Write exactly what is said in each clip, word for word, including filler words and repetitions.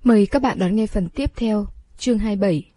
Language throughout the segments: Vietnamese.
Mời các bạn đón nghe phần tiếp theo, chương hai mươi bảy.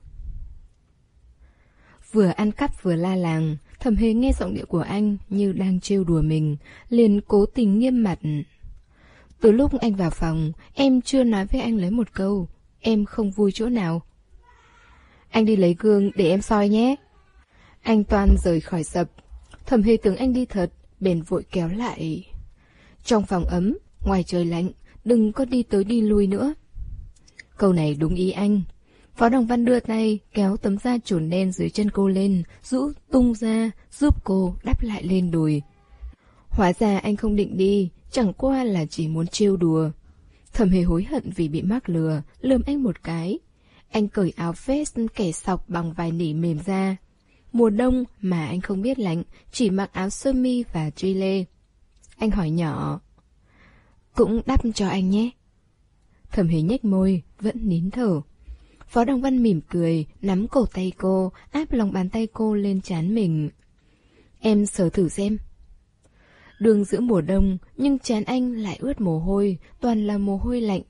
Vừa ăn cắp vừa la làng, Thẩm Hề nghe giọng điệu của anh như đang trêu đùa mình, liền cố tình nghiêm mặt. Từ lúc anh vào phòng, em chưa nói với anh lấy một câu, em không vui chỗ nào. Anh đi lấy gương để em soi nhé. Anh toan rời khỏi sập. Thẩm Hề tưởng anh đi thật, bèn vội kéo lại. Trong phòng ấm, ngoài trời lạnh, đừng có đi tới đi lui nữa. Câu này đúng ý anh. Phó Đồng Văn đưa tay kéo tấm da trồn đen dưới chân cô lên, rũ tung ra, giúp cô đắp lại lên đùi. Hóa ra anh không định đi, chẳng qua là chỉ muốn trêu đùa. Thẩm Hề hối hận vì bị mắc lừa, lườm anh một cái. Anh cởi áo vest kẻ sọc bằng vải nỉ mềm ra. Mùa đông mà anh không biết lạnh, chỉ mặc áo sơ mi và truy lê. Anh hỏi nhỏ, cũng đắp cho anh nhé. Thẩm Hề nhếch môi, vẫn nín thở. Phó Đồng Văn mỉm cười, nắm cổ tay cô, áp lòng bàn tay cô lên trán mình. Em sờ thử xem. Đường giữa mùa đông, nhưng trán anh lại ướt mồ hôi, toàn là mồ hôi lạnh.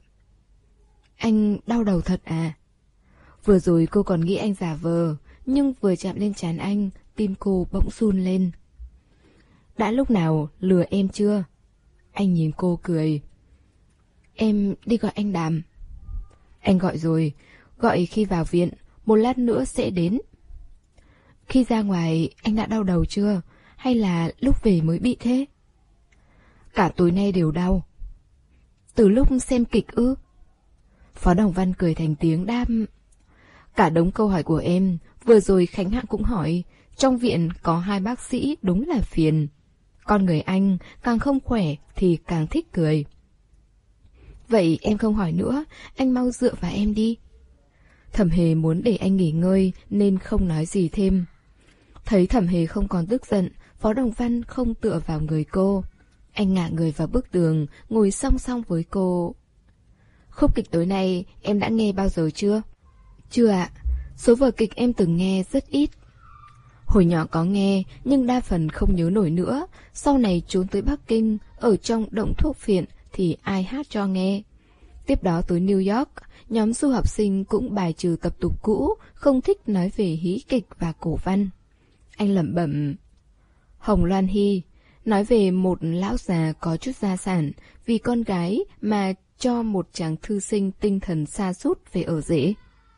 Anh đau đầu thật à? Vừa rồi cô còn nghĩ anh giả vờ, nhưng vừa chạm lên trán anh, tim cô bỗng run lên. Đã lúc nào lừa em chưa? Anh nhìn cô cười. Em đi gọi anh Đàm. Anh gọi rồi, gọi khi vào viện, một lát nữa sẽ đến. Khi ra ngoài, anh đã đau đầu chưa? Hay là lúc về mới bị thế? Cả tối nay đều đau. Từ lúc xem kịch ư? Phó Đồng Văn cười thành tiếng đáp. Cả đống câu hỏi của em, vừa rồi Khánh Hạng cũng hỏi, trong viện có hai bác sĩ đúng là phiền. Con người anh càng không khỏe thì càng thích cười. Vậy em không hỏi nữa, anh mau dựa vào em đi. Thẩm Hề muốn để anh nghỉ ngơi nên không nói gì thêm. Thấy Thẩm Hề không còn tức giận, Phó Đồng Văn không tựa vào người cô. Anh ngả người vào bức tường, ngồi song song với cô. Khúc kịch tối nay em đã nghe bao giờ chưa? Chưa ạ, số vở kịch em từng nghe rất ít. Hồi nhỏ có nghe, nhưng đa phần không nhớ nổi nữa. Sau này trốn tới Bắc Kinh, ở trong động thuốc phiện thì ai hát cho nghe. Tiếp đó tới New York, nhóm du học sinh cũng bài trừ tập tục cũ, không thích nói về hí kịch và cổ văn. Anh lẩm bẩm. Hồng Loan Hy, nói về một lão già có chút gia sản, vì con gái mà cho một chàng thư sinh tinh thần sa sút về ở rể.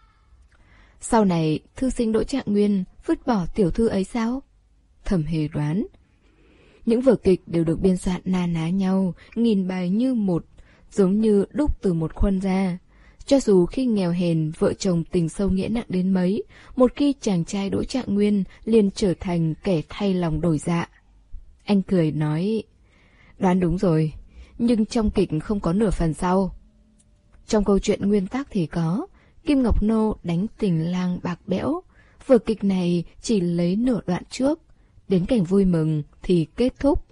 Sau này, thư sinh Đỗ Trạng Nguyên vứt bỏ tiểu thư ấy sao? Thẩm Hề đoán. Những vở kịch đều được biên soạn na ná nhau, nghìn bài như một, giống như đúc từ một khuôn ra. Cho dù khi nghèo hèn, vợ chồng tình sâu nghĩa nặng đến mấy, một khi chàng trai Đỗ Trạng Nguyên liền trở thành kẻ thay lòng đổi dạ. Anh cười nói, đoán đúng rồi, nhưng trong kịch không có nửa phần sau. Trong câu chuyện nguyên tác thì có, Kim Ngọc Nô đánh tình lang bạc bẽo. Vở kịch này chỉ lấy nửa đoạn trước, đến cảnh vui mừng thì kết thúc.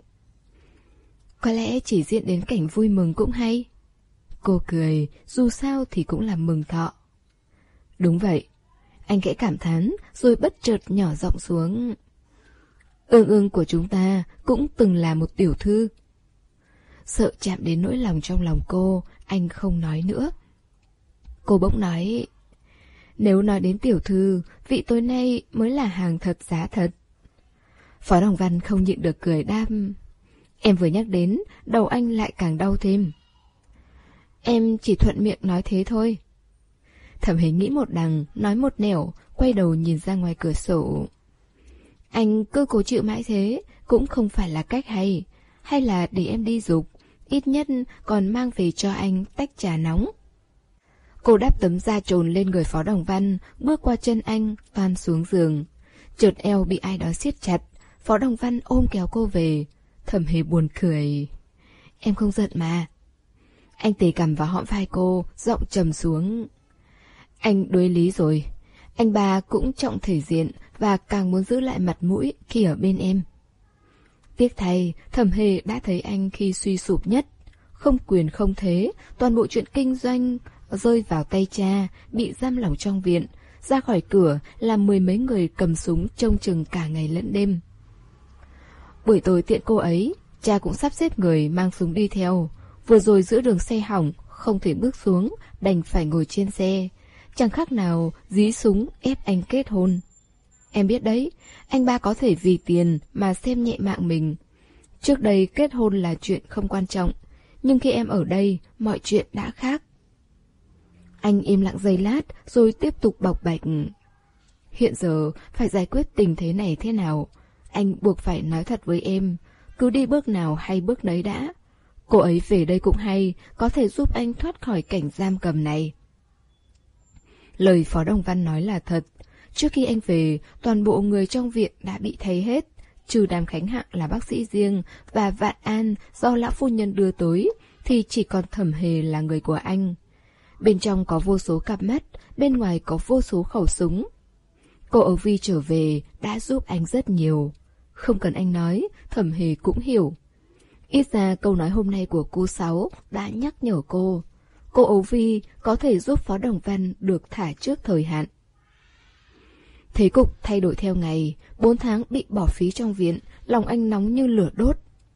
Có lẽ chỉ diễn đến cảnh vui mừng cũng hay. Cô cười, dù sao thì cũng là mừng thọ. Đúng vậy. Anh khẽ cảm thán, rồi bất chợt nhỏ giọng xuống. Ương ương của chúng ta cũng từng là một tiểu thư. Sợ chạm đến nỗi lòng trong lòng cô, anh không nói nữa. Cô bỗng nói, nếu nói đến tiểu thư, vị tối nay mới là hàng thật giá thật. Phó Đồng Văn không nhịn được cười đam. Em vừa nhắc đến, đầu anh lại càng đau thêm. Em chỉ thuận miệng nói thế thôi. Thẩm Hề nghĩ một đằng, nói một nẻo, quay đầu nhìn ra ngoài cửa sổ. Anh cứ cố chịu mãi thế, cũng không phải là cách hay. Hay là để em đi giục, ít nhất còn mang về cho anh tách trà nóng. Cô đắp tấm da trồn lên người Phó Đồng Văn, bước qua chân anh, toan xuống giường. Chợt eo bị ai đó siết chặt, Phó Đồng Văn ôm kéo cô về. Thẩm Hề buồn cười. Em không giận mà. Anh tề cằm vào hõm vai cô, giọng trầm xuống. Anh đuối lý rồi. Anh ba cũng trọng thể diện và càng muốn giữ lại mặt mũi khi ở bên em. Tiếc thay, Thẩm Hề đã thấy anh khi suy sụp nhất. Không quyền không thế, toàn bộ chuyện kinh doanh rơi vào tay cha, bị giam lỏng trong viện. Ra khỏi cửa là mười mấy người cầm súng trông chừng cả ngày lẫn đêm. Buổi tối tiện cô ấy, cha cũng sắp xếp người mang súng đi theo. Vừa rồi giữa đường xe hỏng, không thể bước xuống, đành phải ngồi trên xe. Chẳng khác nào dí súng ép anh kết hôn. Em biết đấy, anh ba có thể vì tiền mà xem nhẹ mạng mình. Trước đây kết hôn là chuyện không quan trọng, nhưng khi em ở đây, mọi chuyện đã khác. Anh im lặng giây lát rồi tiếp tục bộc bạch. Hiện giờ phải giải quyết tình thế này thế nào? Anh buộc phải nói thật với em, cứ đi bước nào hay bước đấy đã. Cô ấy về đây cũng hay, có thể giúp anh thoát khỏi cảnh giam cầm này. Lời Phó Đồng Văn nói là thật. Trước khi anh về, toàn bộ người trong viện đã bị thay hết, trừ Đàm Khánh Hạng là bác sĩ riêng và Vạn An do lão phu nhân đưa tới, thì chỉ còn Thẩm Hề là người của anh. Bên trong có vô số cặp mắt, bên ngoài có vô số khẩu súng. Cô Âu Vi trở về đã giúp anh rất nhiều. Không cần anh nói, Thẩm Hề cũng hiểu. Ít ra câu nói hôm nay của cô Sáu đã nhắc nhở cô. Cô Âu Vi có thể giúp Phó Đồng Văn được thả trước thời hạn. Thế cục thay đổi theo ngày, bốn tháng bị bỏ phí trong viện, lòng anh nóng như lửa đốt.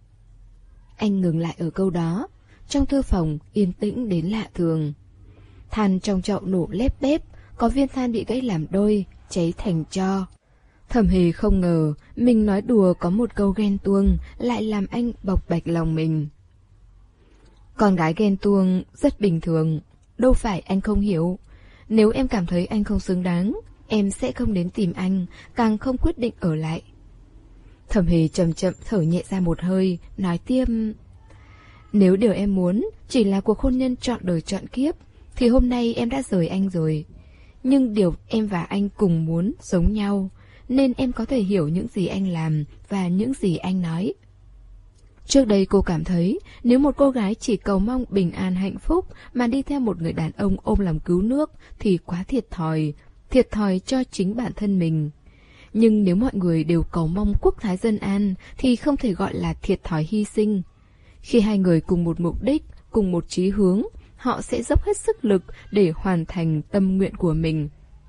Anh ngừng lại ở câu đó. Trong thư phòng yên tĩnh đến lạ thường. Than trong chậu nổ lép bép, có viên than bị gãy làm đôi, cháy thành tro. Thẩm Hề không ngờ mình nói đùa có một câu ghen tuông lại làm anh bộc bạch lòng mình. Con gái ghen tuông rất bình thường, đâu phải anh không hiểu. Nếu em cảm thấy anh không xứng đáng, em sẽ không đến tìm anh, càng không quyết định ở lại. Thẩm Hề chậm chậm thở nhẹ ra một hơi, nói tiếp. Nếu điều em muốn chỉ là cuộc hôn nhân trọn đời trọn kiếp, thì hôm nay em đã rời anh rồi. Nhưng điều em và anh cùng muốn giống nhau, nên em có thể hiểu những gì anh làm và những gì anh nói. Trước đây cô cảm thấy nếu một cô gái chỉ cầu mong bình an hạnh phúc mà đi theo một người đàn ông ôm lòng cứu nước thì quá thiệt thòi, thiệt thòi cho chính bản thân mình. Nhưng nếu mọi người đều cầu mong quốc thái dân an thì không thể gọi là thiệt thòi hy sinh. Khi hai người cùng một mục đích, cùng một chí hướng, họ sẽ dốc hết sức lực để hoàn thành tâm nguyện của mình.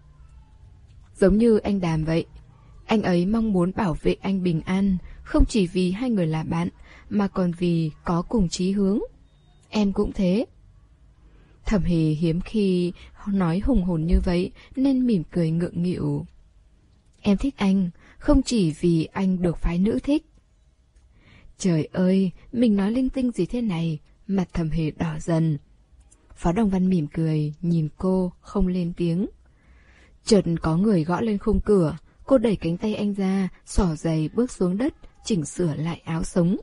Giống như anh Đàm vậy. Anh ấy mong muốn bảo vệ anh bình an, không chỉ vì hai người là bạn, mà còn vì có cùng chí hướng. Em cũng thế. Thẩm Hề hiếm khi nói hùng hồn như vậy nên mỉm cười ngượng nghịu. Em thích anh, không chỉ vì anh được phái nữ thích. Trời ơi, mình nói linh tinh gì thế này, mặt Thẩm Hề đỏ dần. Phó Đồng Văn mỉm cười, nhìn cô, không lên tiếng. Chợt có người gõ lên khung cửa, cô đẩy cánh tay anh ra, xỏ giày bước xuống đất, chỉnh sửa lại áo sống.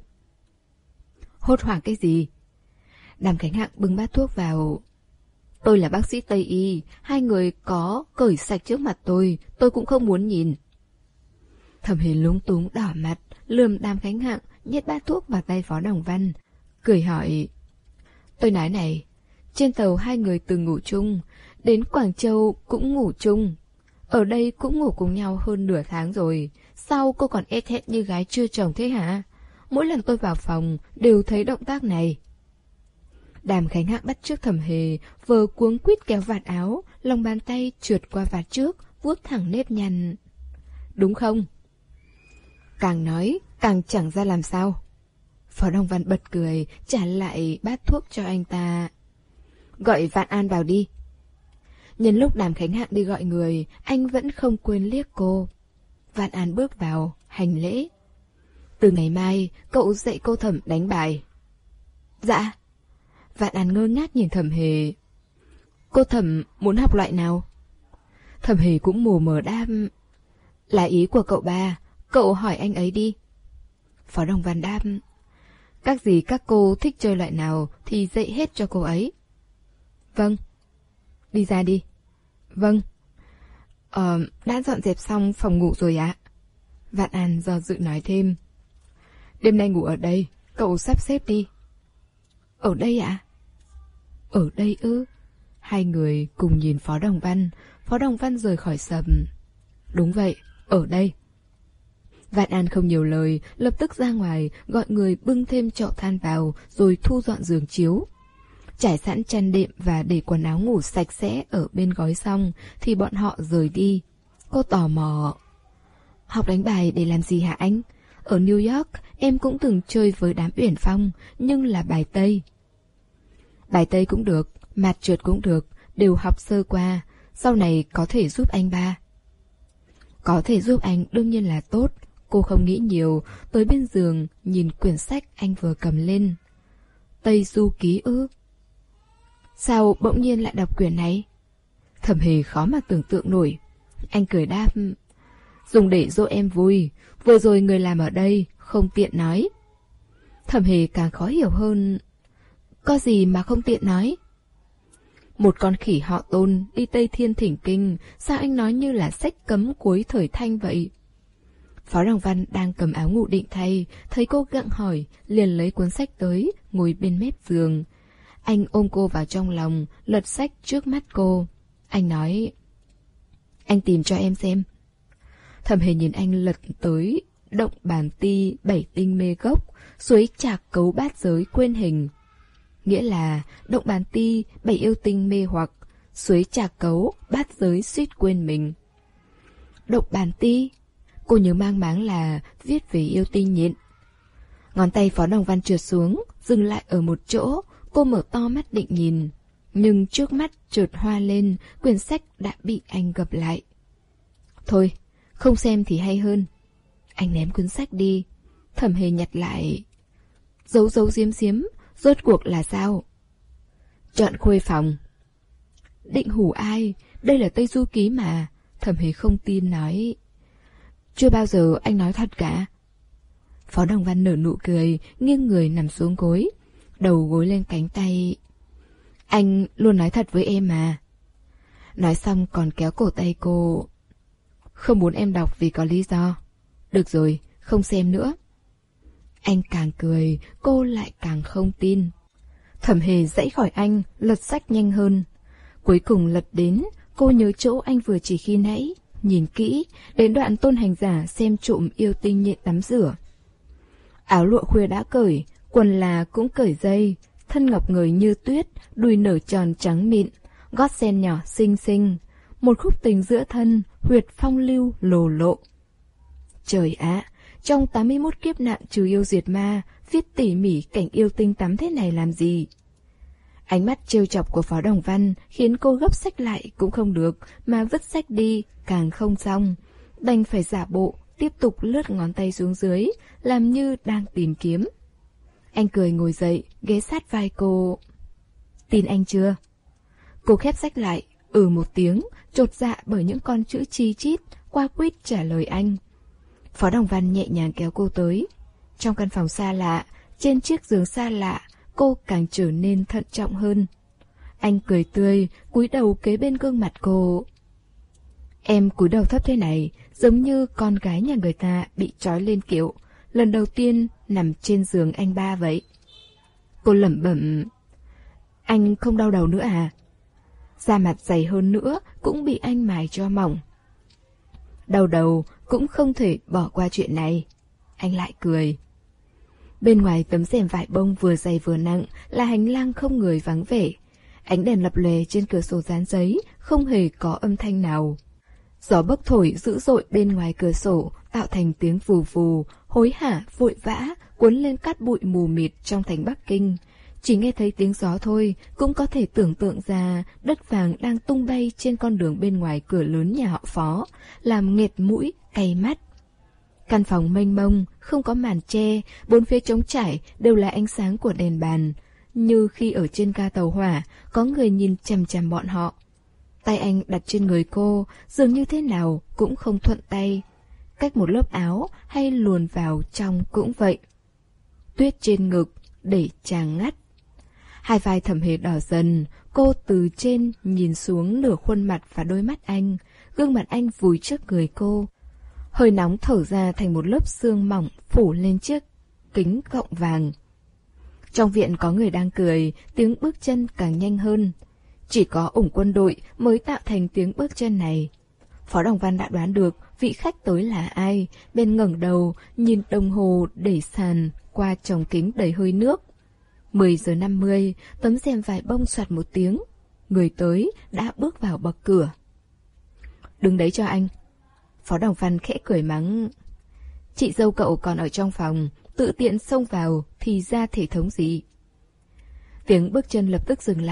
Hốt hoảng cái gì? Đàm Khánh Hạng bưng bát thuốc vào. Tôi là bác sĩ Tây Y, hai người có cởi sạch trước mặt tôi, tôi cũng không muốn nhìn. Thẩm Hề lúng túng đỏ mặt, lườm Đàm Khánh Hạng, nhét bát thuốc vào tay Phó Đồng Văn, cười hỏi. Tôi nói này, trên tàu hai người từng ngủ chung, đến Quảng Châu cũng ngủ chung, ở đây cũng ngủ cùng nhau hơn nửa tháng rồi, sao cô còn e thẹn như gái chưa chồng thế hả? Mỗi lần tôi vào phòng đều thấy động tác này. Đàm Khánh Hạng bắt chước Thẩm Hề, vờ cuống quýt kéo vạt áo, lòng bàn tay trượt qua vạt trước, vuốt thẳng nếp nhăn. Đúng không? Càng nói, càng chẳng ra làm sao. Phó Đồng Văn bật cười, trả lại bát thuốc cho anh ta. Gọi Vạn An vào đi. Nhân lúc Đàm Khánh Hạng đi gọi người, anh vẫn không quên liếc cô. Vạn An bước vào, hành lễ. Từ ngày mai, cậu dạy cô Thẩm đánh bài. Dạ. Vạn An ngơ ngác nhìn Thẩm Hề. Cô Thẩm muốn học loại nào? Thẩm Hề cũng mù mờ đáp. Là ý của cậu ba, cậu hỏi anh ấy đi. Phó Đồng Văn đáp. Các gì các cô thích chơi loại nào thì dạy hết cho cô ấy. Vâng. Đi ra đi. Vâng. Ờ, đã dọn dẹp xong phòng ngủ rồi ạ. Vạn An do dự nói thêm. Đêm nay ngủ ở đây, cậu sắp xếp đi. Ở đây ạ? Ở đây ư? Hai người cùng nhìn Phó Đồng Văn. Phó Đồng Văn rời khỏi sầm. Đúng vậy, ở đây. Vạn An không nhiều lời, lập tức ra ngoài, gọi người bưng thêm chậu than vào, rồi thu dọn giường chiếu. Trải sẵn chăn đệm và để quần áo ngủ sạch sẽ ở bên gói xong, thì bọn họ rời đi. Cô tò mò. Học đánh bài để làm gì hả anh? Ở New York, em cũng từng chơi với đám Uyển Phong, nhưng là bài Tây. Bài Tây cũng được, Mạt trượt cũng được, đều học sơ qua, sau này có thể giúp anh ba. Có thể giúp anh đương nhiên là tốt. Cô không nghĩ nhiều, tới bên giường, nhìn quyển sách anh vừa cầm lên. Tây Du Ký ư? Sao bỗng nhiên lại đọc quyển này? Thẩm Hề khó mà tưởng tượng nổi. Anh cười đáp, dùng để dỗ em vui, vừa rồi người làm ở đây, không tiện nói. Thẩm Hề càng khó hiểu hơn. Có gì mà không tiện nói? Một con khỉ họ Tôn đi Tây Thiên thỉnh kinh, sao anh nói như là sách cấm cuối thời Thanh vậy? Phó Đằng Văn đang cầm áo ngủ định thay, thấy cô gặng hỏi, liền lấy cuốn sách tới, ngồi bên mép giường. Anh ôm cô vào trong lòng, lật sách trước mắt cô. Anh nói, anh tìm cho em xem. Thẩm Hề nhìn anh lật tới, động bàn ti, bảy tinh mê gốc, suối trạc cấu bát giới quên hình. Nghĩa là động bàn ti, bảy yêu tinh mê hoặc, suối trạc cấu, bát giới suýt quên mình. Động bàn ti? Cô nhớ mang máng là viết về yêu tinh nhện. Ngón tay Phó Đằng Văn trượt xuống, dừng lại ở một chỗ, cô mở to mắt định nhìn. Nhưng trước mắt chợt hoa lên, quyển sách đã bị anh gập lại. Thôi, không xem thì hay hơn. Anh ném cuốn sách đi. Thẩm Hề nhặt lại. Giấu giấu giếm giếm, rốt cuộc là sao? Chọn khuê phòng. Định hủ ai? Đây là Tây Du Ký mà. Thẩm Hề không tin nói. Chưa bao giờ anh nói thật cả. Phó Đằng Văn nở nụ cười, nghiêng người nằm xuống gối, đầu gối lên cánh tay. Anh luôn nói thật với em mà. Nói xong còn kéo cổ tay cô. Không muốn em đọc vì có lý do. Được rồi, không xem nữa. Anh càng cười, cô lại càng không tin. Thẩm Hề dãy khỏi anh, lật sách nhanh hơn. Cuối cùng lật đến, cô nhớ chỗ anh vừa chỉ khi nãy. Nhìn kỹ, đến đoạn Tôn Hành Giả xem trộm yêu tinh nhện tắm rửa. Áo lụa khuya đã cởi, quần là cũng cởi dây, thân ngọc ngời như tuyết, đùi nở tròn trắng mịn, gót sen nhỏ xinh xinh, một khúc tình giữa thân, huyệt phong lưu lồ lộ. Trời ạ, trong tám mươi mốt kiếp nạn trừ yêu diệt ma, viết tỉ mỉ cảnh yêu tinh tắm thế này làm gì? Ánh mắt trêu chọc của Phó Đằng Văn khiến cô gấp sách lại cũng không được, mà vứt sách đi càng không xong. Đành phải giả bộ, tiếp tục lướt ngón tay xuống dưới, làm như đang tìm kiếm. Anh cười ngồi dậy, ghé sát vai cô. Tin anh chưa? Cô khép sách lại, ừ một tiếng, chột dạ bởi những con chữ chi chít, qua quýt trả lời anh. Phó Đằng Văn nhẹ nhàng kéo cô tới. Trong căn phòng xa lạ, trên chiếc giường xa lạ, cô càng trở nên thận trọng hơn. Anh cười tươi, cúi đầu kế bên gương mặt cô. Em cúi đầu thấp thế này, giống như con gái nhà người ta bị trói lên kiệu, lần đầu tiên nằm trên giường anh ba vậy. Cô lẩm bẩm. Anh không đau đầu nữa à? Da mặt dày hơn nữa cũng bị anh mài cho mỏng. Đau đầu cũng không thể bỏ qua chuyện này. Anh lại cười. Bên ngoài tấm rèm vải bông vừa dày vừa nặng là hành lang không người vắng vẻ. Ánh đèn lập lòe trên cửa sổ dán giấy, không hề có âm thanh nào. Gió bấc thổi dữ dội bên ngoài cửa sổ, tạo thành tiếng vù vù, hối hả, vội vã, cuốn lên cát bụi mù mịt trong thành Bắc Kinh. Chỉ nghe thấy tiếng gió thôi, cũng có thể tưởng tượng ra đất vàng đang tung bay trên con đường bên ngoài cửa lớn nhà họ Phó, làm nghẹt mũi, cay mắt. Căn phòng mênh mông, không có màn che, bốn phía trống trải đều là ánh sáng của đèn bàn. Như khi ở trên ga tàu hỏa, có người nhìn chằm chằm bọn họ. Tay anh đặt trên người cô, dường như thế nào cũng không thuận tay. Cách một lớp áo hay luồn vào trong cũng vậy. Tuyết trên ngực, để chàng ngắt. Hai vai Thẩm Hề đỏ dần, cô từ trên nhìn xuống nửa khuôn mặt và đôi mắt anh, gương mặt anh vùi trước người cô. Hơi nóng thở ra thành một lớp sương mỏng phủ lên chiếc kính gọng vàng. Trong viện có người đang cười, tiếng bước chân càng nhanh hơn. Chỉ có ủng quân đội mới tạo thành tiếng bước chân này. Phó Đằng Văn đã đoán được vị khách tới là ai, bên ngẩng đầu, nhìn đồng hồ để sàn qua tròng kính đầy hơi nước. mười giờ năm mươi, tấm rèm vải bông soạt một tiếng. Người tới đã bước vào bậc cửa. Đứng đấy cho anh. Phó Đằng Văn khẽ cười mắng. Chị dâu cậu còn ở trong phòng, tự tiện xông vào thì ra thể thống gì. Tiếng bước chân lập tức dừng lại,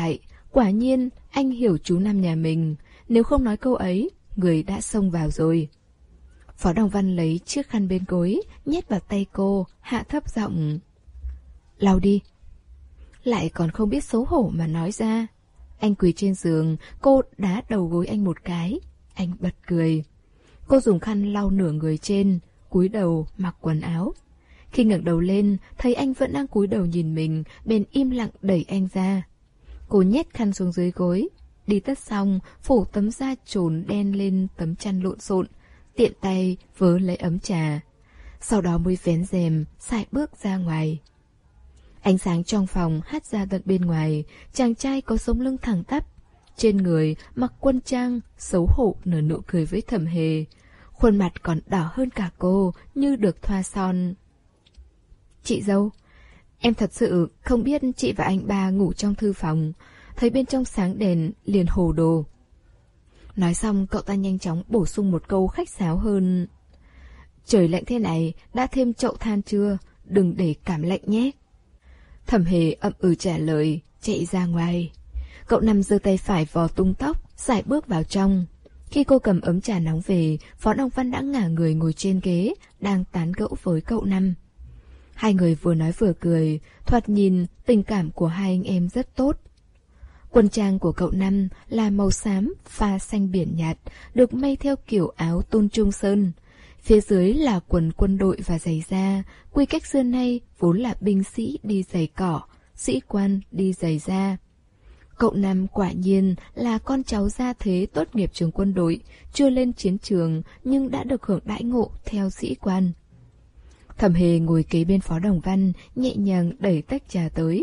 Quả nhiên, anh hiểu chú Năm nhà mình. Nếu không nói câu ấy, người đã xông vào rồi. Phó Đồng Văn lấy chiếc khăn bên gối, nhét vào tay cô, hạ thấp giọng. Lau đi. Lại còn không biết xấu hổ mà nói ra. Anh quỳ trên giường, cô đá đầu gối anh một cái. Anh bật cười. Cô dùng khăn lau nửa người trên, cúi đầu mặc quần áo. Khi ngẩng đầu lên, thấy anh vẫn đang cúi đầu nhìn mình, bèn im lặng đẩy anh ra. Cô nhét khăn xuống dưới gối. Đi tất xong, phủ tấm da trồn đen lên tấm chăn lộn xộn, tiện tay vớ lấy ấm trà. Sau đó mới vén rèm, sải bước ra ngoài. Ánh sáng trong phòng hắt ra tận bên ngoài. Chàng trai có sống lưng thẳng tắp, trên người mặc quân trang, xấu hổ nở nụ cười với Thẩm Hề. Khuôn mặt còn đỏ hơn cả cô, như được thoa son. Chị dâu, em thật sự không biết chị và anh ba ngủ trong thư phòng. Thấy bên trong sáng đèn liền hồ đồ. Nói xong cậu ta nhanh chóng bổ sung một câu khách sáo hơn. Trời lạnh thế này, đã thêm chậu than chưa? Đừng để cảm lạnh nhé. Thẩm Hề ậm ừ trả lời, chạy ra ngoài. Cậu Năm giơ tay phải vò tung tóc, sải bước vào trong. Khi cô cầm ấm trà nóng về, Phó Đồng Văn đã ngả người ngồi trên ghế, đang tán gẫu với cậu Năm. Hai người vừa nói vừa cười, thoạt nhìn tình cảm của hai anh em rất tốt. Quân trang của cậu Năm là màu xám pha xanh biển nhạt, được may theo kiểu áo tôn trung sơn. Phía dưới là quần quân đội và giày da, quy cách xưa nay vốn là binh sĩ đi giày cỏ, sĩ quan đi giày da. Cậu Năm quả nhiên là con cháu gia thế tốt nghiệp trường quân đội, chưa lên chiến trường nhưng đã được hưởng đãi ngộ theo sĩ quan. Thẩm Hề ngồi kế bên Phó Đồng Văn, nhẹ nhàng đẩy tách trà tới.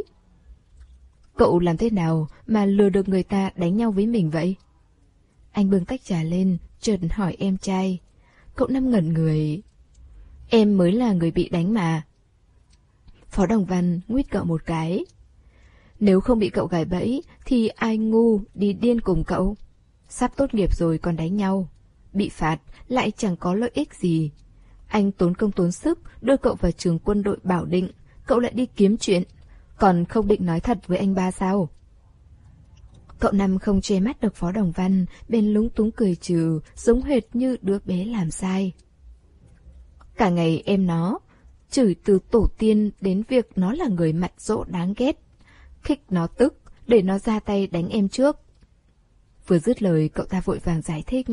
Cậu làm thế nào mà lừa được người ta đánh nhau với mình vậy? Anh bưng tách trà lên, chợt hỏi em trai. Cậu Năm ngẩn người. Em mới là người bị đánh mà. Phó Đồng Văn nguýt cậu một cái. Nếu không bị cậu gài bẫy thì ai ngu đi điên cùng cậu. Sắp tốt nghiệp rồi còn đánh nhau. Bị phạt lại chẳng có lợi ích gì. Anh tốn công tốn sức đưa cậu vào trường quân đội Bảo Định, cậu lại đi kiếm chuyện. Còn không định nói thật với anh ba sao? Cậu Năm không che mắt được Phó Đồng Văn, bên lúng túng cười trừ, giống hệt như đứa bé làm sai. Cả ngày em nó, chửi từ tổ tiên đến việc nó là người mặt dỗ đáng ghét. Khích nó tức, để nó ra tay đánh em trước. Vừa dứt lời, cậu ta vội vàng giải thích.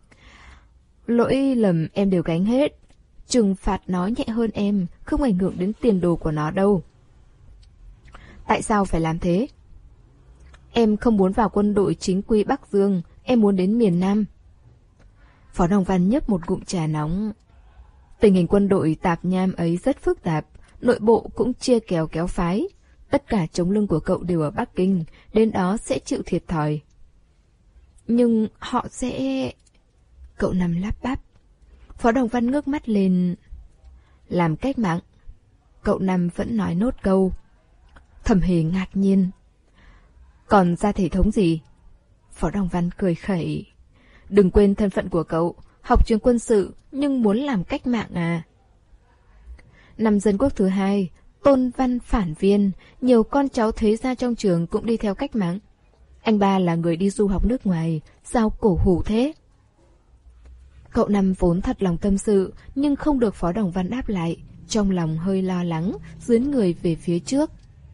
Lỗi lầm em đều gánh hết. Trừng phạt nó nhẹ hơn em, không ảnh hưởng đến tiền đồ của nó đâu. Tại sao phải làm thế? Em không muốn vào quân đội chính quy Bắc Dương, em muốn đến miền Nam. Phó Đồng Văn nhấp một ngụm trà nóng. Tình hình quân đội tạp nham ấy rất phức tạp, nội bộ cũng chia kèo kéo phái. Tất cả chống lưng của cậu đều ở Bắc Kinh, đến đó sẽ chịu thiệt thòi. Nhưng họ sẽ... Cậu Năm lắp bắp. Phó Đồng Văn ngước mắt lên. Làm cách mạng. Cậu Năm vẫn nói nốt câu. Thẩm Hề ngạc nhiên. Còn ra thể thống gì? Phó Đồng Văn cười khẩy. Đừng quên thân phận của cậu, học trường quân sự nhưng muốn làm cách mạng à? Năm Dân Quốc thứ hai, tôn văn phản viên, nhiều con cháu thế gia trong trường cũng đi theo cách mạng. Anh ba là người đi du học nước ngoài, sao cổ hủ thế? Cậu Năm vốn thật lòng tâm sự, nhưng không được Phó Đồng Văn đáp lại, trong lòng hơi lo lắng, dướn người về phía trước.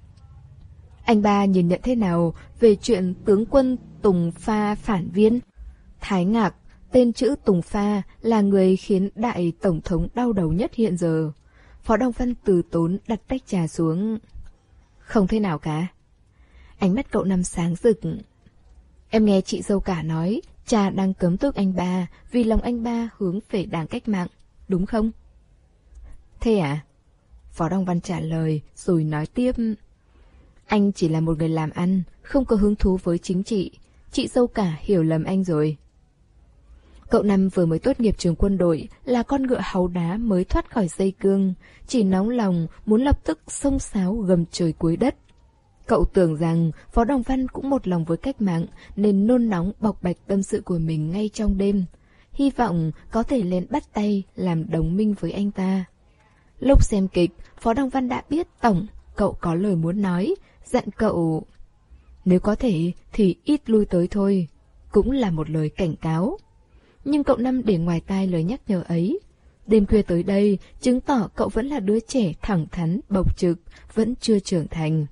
Anh ba nhìn nhận thế nào về chuyện tướng quân Tùng Pha phản viên? Thái ngạc, tên chữ Tùng Pha là người khiến đại tổng thống đau đầu nhất hiện giờ. Phó Đồng Văn từ tốn đặt tách trà xuống. Không thế nào cả. Ánh mắt cậu Năm sáng rực. Em nghe chị dâu cả nói, cha đang cấm túc anh ba vì lòng anh ba hướng về đảng cách mạng, đúng không? Thế à? Phó Đồng Văn trả lời rồi nói tiếp. Anh chỉ là một người làm ăn, không có hứng thú với chính trị. Chị dâu cả hiểu lầm anh rồi. Cậu Năm vừa mới tốt nghiệp trường quân đội, là con ngựa háu đá mới thoát khỏi dây cương, chỉ nóng lòng muốn lập tức xông xáo gầm trời cuối đất. Cậu tưởng rằng Phó Đồng Văn cũng một lòng với cách mạng nên nôn nóng bộc bạch tâm sự của mình ngay trong đêm, hy vọng có thể lên bắt tay làm đồng minh với anh ta. Lúc xem kịch, Phó Đồng Văn đã biết tổng cậu có lời muốn nói, dặn cậu. Nếu có thể thì ít lui tới thôi, cũng là một lời cảnh cáo. Nhưng cậu Năm để ngoài tai lời nhắc nhở ấy. Đêm khuya tới đây chứng tỏ cậu vẫn là đứa trẻ thẳng thắn, bộc trực, vẫn chưa trưởng thành.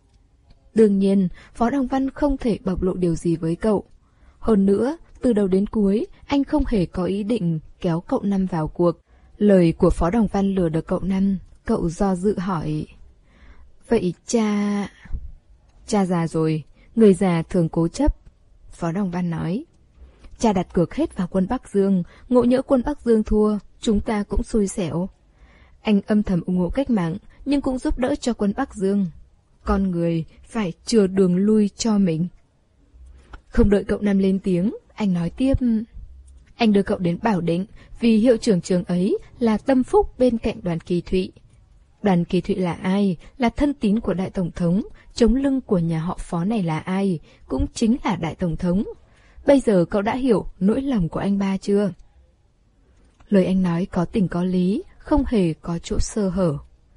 Đương nhiên, Phó Đồng Văn không thể bộc lộ điều gì với cậu. Hơn nữa, từ đầu đến cuối, anh không hề có ý định kéo cậu Năm vào cuộc. Lời của Phó Đồng Văn lừa được cậu Năm, cậu do dự hỏi. Vậy cha... Cha già rồi, người già thường cố chấp. Phó Đồng Văn nói. Cha đặt cược hết vào quân Bắc Dương, ngộ nhỡ quân Bắc Dương thua, chúng ta cũng xui xẻo. Anh âm thầm ủng hộ cách mạng, nhưng cũng giúp đỡ cho quân Bắc Dương. Con người phải chừa đường lui cho mình. Không đợi cậu Năm lên tiếng, anh nói tiếp. Anh đưa cậu đến Bảo Định vì hiệu trưởng trường ấy là tâm phúc bên cạnh Đoàn Kỳ Thụy. Đoàn Kỳ Thụy là ai? Là thân tín của Đại Tổng thống. Chống lưng của nhà họ Phó này là ai? Cũng chính là Đại Tổng thống. Bây giờ cậu đã hiểu nỗi lòng của anh ba chưa? Lời anh nói có tình có lý, không hề có chỗ sơ hở.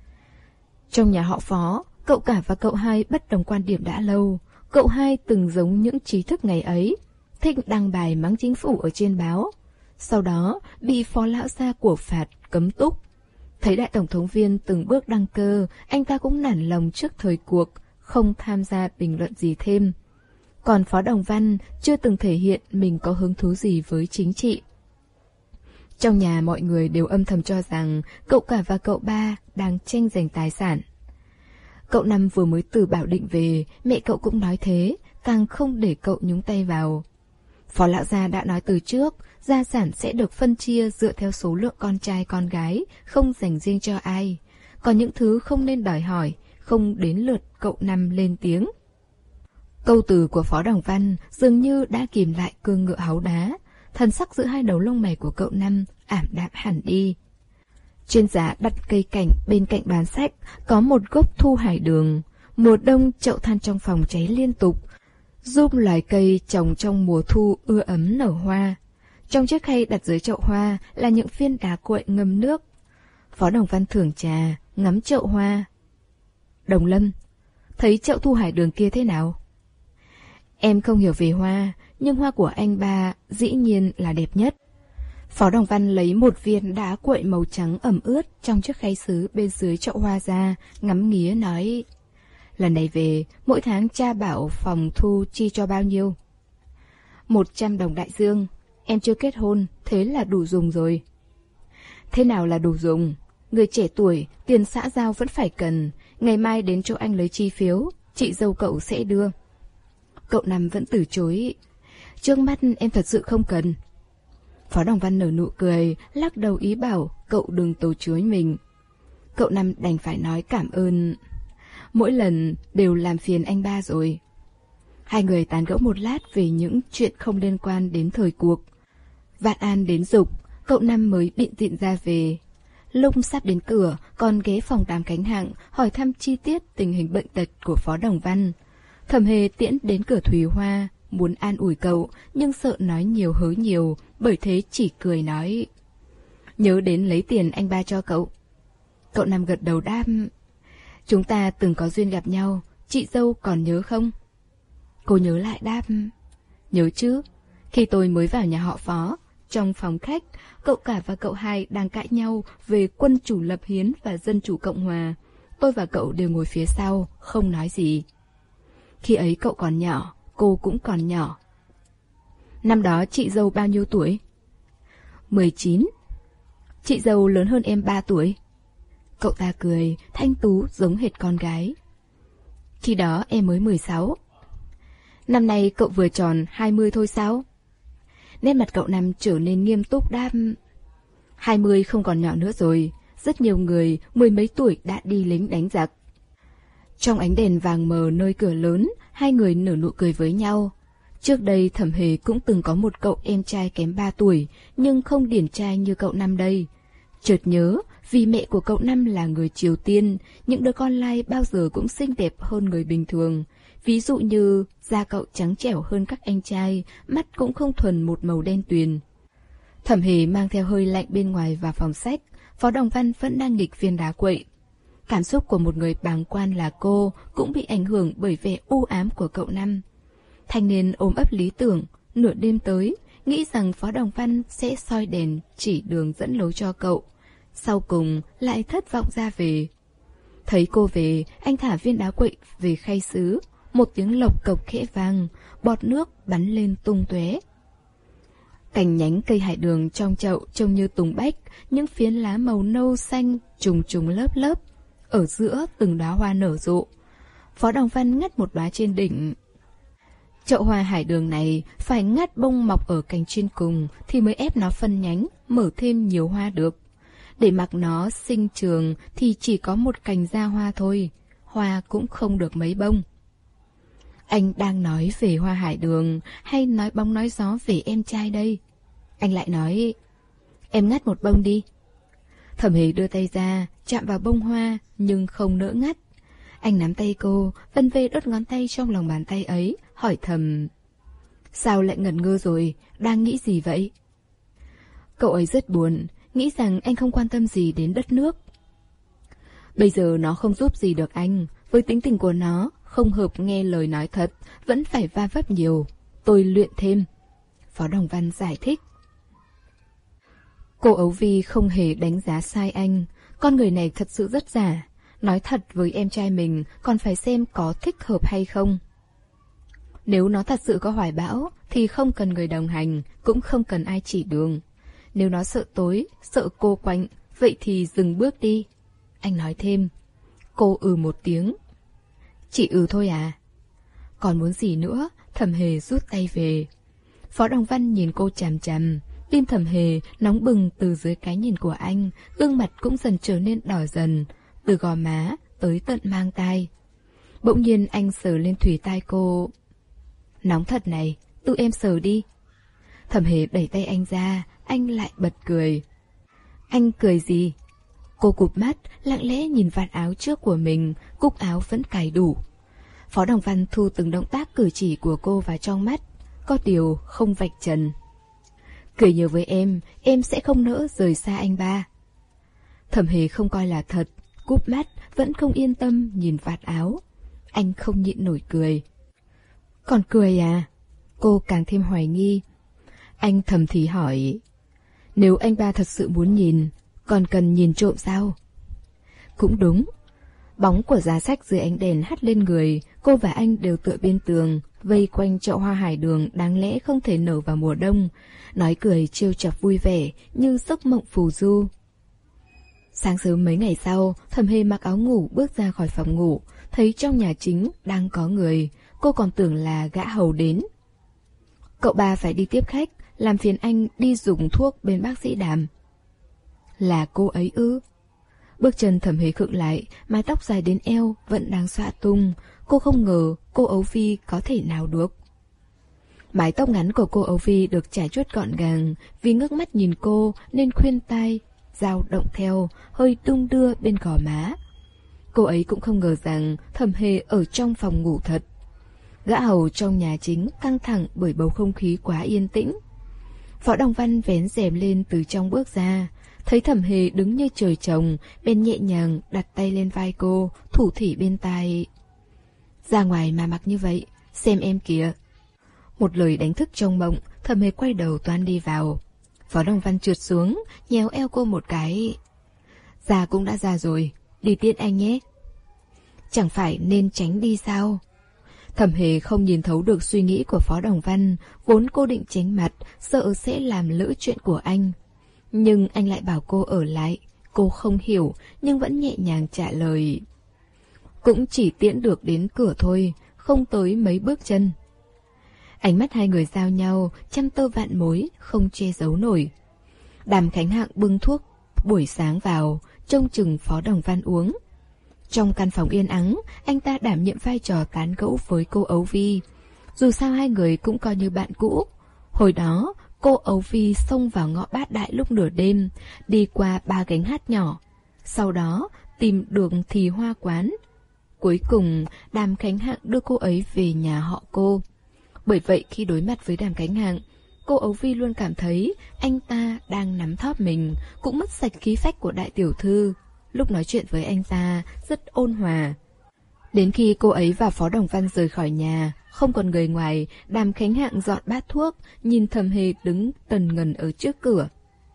Trong nhà họ Phó, cậu cả và cậu hai bất đồng quan điểm đã lâu. Cậu hai từng giống những trí thức ngày ấy, thích đăng bài mắng chính phủ ở trên báo. Sau đó bị Phó lão gia của phạt cấm túc. Thấy Đại Tổng thống Viên từng bước đăng cơ, anh ta cũng nản lòng trước thời cuộc, không tham gia bình luận gì thêm. Còn Phó Đồng Văn chưa từng thể hiện mình có hứng thú gì với chính trị. Trong nhà mọi người đều âm thầm cho rằng cậu cả và cậu ba đang tranh giành tài sản. Cậu Năm vừa mới từ Bảo Định về, mẹ cậu cũng nói thế, càng không để cậu nhúng tay vào. Phó lão gia đã nói từ trước, gia sản sẽ được phân chia dựa theo số lượng con trai con gái, không dành riêng cho ai. Còn những thứ không nên đòi hỏi, không đến lượt cậu Năm lên tiếng. Câu từ của Phó Đồng Văn dường như đã kìm lại cương ngựa háu đá, thần sắc giữa hai đầu lông mày của cậu Năm ảm đạm hẳn đi. Trên giá đặt cây cảnh bên cạnh bàn sách có một gốc thu hải đường. Mùa đông chậu than trong phòng cháy liên tục, giúp loài cây trồng trong mùa thu ưa ấm nở hoa. Trong chiếc khay đặt dưới chậu hoa là những viên đá cuội ngâm nước. Phó Đồng Văn thưởng trà, ngắm chậu hoa. Đồng Lâm, thấy chậu thu hải đường kia thế nào? Em không hiểu về hoa, nhưng hoa của anh ba dĩ nhiên là đẹp nhất. Phó Đồng Văn lấy một viên đá cuội màu trắng ẩm ướt trong chiếc khay sứ bên dưới chậu hoa ra, ngắm nghía nói. Lần này về, mỗi tháng cha bảo phòng thu chi cho bao nhiêu? Một trăm đồng đại dương. Em chưa kết hôn, thế là đủ dùng rồi. Thế nào là đủ dùng? Người trẻ tuổi, tiền xã giao vẫn phải cần. Ngày mai đến chỗ anh lấy chi phiếu, chị dâu cậu sẽ đưa. Cậu Năm vẫn từ chối. Trước mắt em thật sự không cần. Phó Đồng Văn nở nụ cười, lắc đầu ý bảo cậu đừng từ chối mình. Cậu Năm đành phải nói cảm ơn. Mỗi lần đều làm phiền anh ba rồi. Hai người tán gẫu một lát về những chuyện không liên quan đến thời cuộc. Vạn An đến giục, cậu Năm mới bịn tịn ra về. Lúc sắp đến cửa, còn ghé phòng Đàm Cánh Hạng hỏi thăm chi tiết tình hình bệnh tật của Phó Đồng Văn. Thẩm Hề tiễn đến cửa Thùy Hoa, muốn an ủi cậu, nhưng sợ nói nhiều hớ nhiều, bởi thế chỉ cười nói. Nhớ đến lấy tiền anh ba cho cậu. Cậu Năm gật đầu đáp. Chúng ta từng có duyên gặp nhau, chị dâu còn nhớ không? Cô nhớ lại đáp. Nhớ chứ, khi tôi mới vào nhà họ Phó, trong phòng khách, cậu cả và cậu hai đang cãi nhau về quân chủ lập hiến và dân chủ cộng hòa. Tôi và cậu đều ngồi phía sau, không nói gì. Khi ấy cậu còn nhỏ, cô cũng còn nhỏ. Năm đó chị dâu bao nhiêu tuổi? mười chín. Chị dâu lớn hơn em ba tuổi. Cậu ta cười, thanh tú giống hệt con gái. Khi đó em mới mười sáu. Năm nay cậu vừa tròn hai mươi thôi sao? Nét mặt cậu Năm trở nên nghiêm túc đáp. hai mươi không còn nhỏ nữa rồi. Rất nhiều người mười mấy tuổi đã đi lính đánh giặc. Trong ánh đèn vàng mờ nơi cửa lớn, hai người nở nụ cười với nhau. Trước đây Thẩm Hề cũng từng có một cậu em trai kém ba tuổi, nhưng không điển trai như cậu Năm đây. Chợt nhớ, vì mẹ của cậu Năm là người Triều Tiên, những đứa con lai bao giờ cũng xinh đẹp hơn người bình thường. Ví dụ như da cậu trắng trẻo hơn các anh trai, mắt cũng không thuần một màu đen tuyền. Thẩm Hề mang theo hơi lạnh bên ngoài vào phòng sách, Phó Đồng Văn vẫn đang nghịch viên đá quậy. Cảm xúc của một người bàng quan là cô cũng bị ảnh hưởng bởi vẻ u ám của cậu Năm. Thanh niên ôm ấp lý tưởng, nửa đêm tới, nghĩ rằng Phó Đồng Văn sẽ soi đèn chỉ đường dẫn lối cho cậu. Sau cùng lại thất vọng ra về. Thấy cô về, anh thả viên đá quậy về khay sứ. Một tiếng lộc cộc khẽ vang, bọt nước bắn lên tung tóe. Cành nhánh cây hải đường trong chậu trông như tùng bách, những phiến lá màu nâu xanh trùng trùng lớp lớp. Ở giữa từng đóa hoa nở rộ. Phó Đồng Văn ngắt một đóa trên đỉnh. Chậu hoa hải đường này phải ngắt bông mọc ở cành trên cùng thì mới ép nó phân nhánh, mở thêm nhiều hoa được. Để mặc nó sinh trường thì chỉ có một cành ra hoa thôi, hoa cũng không được mấy bông. Anh đang nói về hoa hải đường hay nói bóng nói gió về em trai đây? Anh lại nói, em ngắt một bông đi. Thẩm Hề đưa tay ra, chạm vào bông hoa nhưng không nỡ ngắt. Anh nắm tay cô, vân vê đốt ngón tay trong lòng bàn tay ấy, hỏi thầm, sao lại ngẩn ngơ rồi, đang nghĩ gì vậy? Cậu ấy rất buồn, nghĩ rằng anh không quan tâm gì đến đất nước. Bây giờ nó không giúp gì được anh, với tính tình của nó, không hợp nghe lời nói thật, vẫn phải va vấp nhiều. Tôi luyện thêm. Phó Đồng Văn giải thích. Cô Ấu Vi không hề đánh giá sai anh, con người này thật sự rất giả. Nói thật với em trai mình còn phải xem có thích hợp hay không. Nếu nó thật sự có hoài bão thì không cần người đồng hành, cũng không cần ai chỉ đường. Nếu nó sợ tối, sợ cô quạnh, vậy thì dừng bước đi. Anh nói thêm. Cô ừ một tiếng. Chỉ ừ thôi à? Còn muốn gì nữa? Thẩm Hề rút tay về. Phó Đồng Văn nhìn cô chằm chằm. Tim Thẩm Hề nóng bừng từ dưới cái nhìn của anh, gương mặt cũng dần trở nên đỏ dần, từ gò má tới tận mang tai. Bỗng nhiên anh sờ lên thùy tai cô. Nóng thật này, tự em sờ đi. Thẩm Hề đẩy tay anh ra, anh lại bật cười. Anh cười gì? Cô cụp mắt, lặng lẽ nhìn vạt áo trước của mình, cúc áo vẫn cài đủ. Phó Đồng Văn thu từng động tác cử chỉ của cô vào trong mắt, có điều không vạch trần. Cười nhiều với em, em sẽ không nỡ rời xa anh ba. Thẩm Hề không coi là thật, cúp mắt, vẫn không yên tâm nhìn vạt áo. Anh không nhịn nổi cười. Còn cười à? Cô càng thêm hoài nghi. Anh thầm thì hỏi, nếu anh ba thật sự muốn nhìn, còn cần nhìn trộm sao? Cũng đúng. Bóng của giá sách dưới ánh đèn hắt lên người, cô và anh đều tựa bên tường, vây quanh chậu hoa hải đường đáng lẽ không thể nở vào mùa đông, nói cười trêu chọc vui vẻ như giấc mộng phù du. Sáng sớm mấy ngày sau, Thẩm Hề mặc áo ngủ bước ra khỏi phòng ngủ, thấy trong nhà chính đang có người, cô còn tưởng là gã hầu đến. Cậu ba phải đi tiếp khách, làm phiền anh đi dùng thuốc bên bác sĩ Đàm. Là cô ấy ư? Bước chân Thẩm Hề khựng lại, mái tóc dài đến eo vẫn đang xõa tung. Cô không ngờ cô Ấu Vi có thể nào được. Mái tóc ngắn của cô Ấu Vi được chải chuốt gọn gàng, vì ngước mắt nhìn cô nên khuyên tai dao động theo, hơi đung đưa bên gò má. Cô ấy cũng không ngờ rằng Thẩm Hề ở trong phòng ngủ thật. Gã hầu trong nhà chính căng thẳng bởi bầu không khí quá yên tĩnh. Phó Đồng Văn vén rèm lên từ trong bước ra, thấy Thẩm Hề đứng như trời trồng, bên nhẹ nhàng đặt tay lên vai cô, thủ thỉ bên tai. Ra ngoài mà mặc như vậy, xem em kìa. Một lời đánh thức trong mộng, Thẩm Hề quay đầu toan đi vào. Phó Đồng Văn trượt xuống, nhéo eo cô một cái. Già cũng đã già rồi, đi tiễn anh nhé. Chẳng phải nên tránh đi sao? Thẩm Hề không nhìn thấu được suy nghĩ của Phó Đồng Văn, vốn cô định tránh mặt, sợ sẽ làm lỡ chuyện của anh. Nhưng anh lại bảo cô ở lại, cô không hiểu nhưng vẫn nhẹ nhàng trả lời. Cũng chỉ tiễn được đến cửa thôi, không tới mấy bước chân. Ánh mắt hai người giao nhau, trăm tơ vạn mối, không che giấu nổi. Đàm Khánh Hạng bưng thuốc buổi sáng vào, trông chừng Phó Đồng Văn uống. Trong căn phòng yên ắng, anh ta đảm nhiệm vai trò tán gẫu với cô Ấu Vi. Dù sao hai người cũng coi như bạn cũ. Hồi đó, cô Ấu Vi xông vào ngõ Bát Đại lúc nửa đêm, đi qua ba gánh hát nhỏ. Sau đó, tìm đường thì hoa quán. Cuối cùng, Đàm Khánh Hạng đưa cô ấy về nhà họ cô. Bởi vậy khi đối mặt với Đàm Khánh Hạng, cô Ấu Vi luôn cảm thấy anh ta đang nắm thóp mình, cũng mất sạch khí phách của đại tiểu thư. lúc nói chuyện với anh ta rất ôn hòa. Đến khi cô ấy và Phó Đồng Văn rời khỏi nhà, không còn người ngoài, Đàm Khánh Hạng dọn bát thuốc, nhìn Thẩm Hề đứng tần ngần ở trước cửa.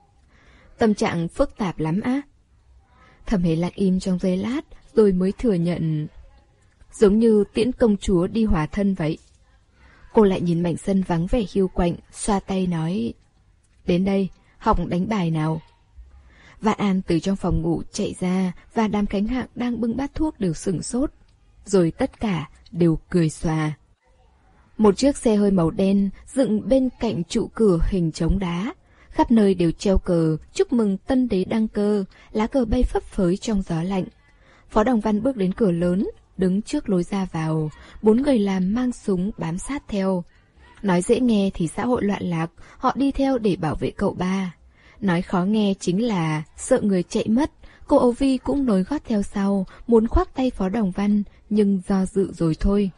Tâm trạng phức tạp lắm á? Thẩm Hề lặng im trong giây lát, rồi mới thừa nhận. Giống như tiễn công chúa đi hòa thân vậy. Cô lại nhìn mảnh sân vắng vẻ hiu quạnh, xoa tay nói. Đến đây, học đánh bài nào. Vạn An từ trong phòng ngủ chạy ra, và Đàm Khánh Hạng đang bưng bát thuốc đều sửng sốt. Rồi tất cả đều cười xòa. Một chiếc xe hơi màu đen dựng bên cạnh trụ cửa hình trống đá. Khắp nơi đều treo cờ, chúc mừng tân đế đăng cơ, lá cờ bay phấp phới trong gió lạnh. Phó Đồng Văn bước đến cửa lớn, đứng trước lối ra vào, bốn người làm mang súng bám sát theo. Nói dễ nghe thì xã hội loạn lạc, họ đi theo để bảo vệ cậu ba. Nói khó nghe chính là sợ người chạy mất, cô Âu Vi cũng nối gót theo sau, muốn khoác tay Phó Đồng Văn, nhưng do dự rồi thôi.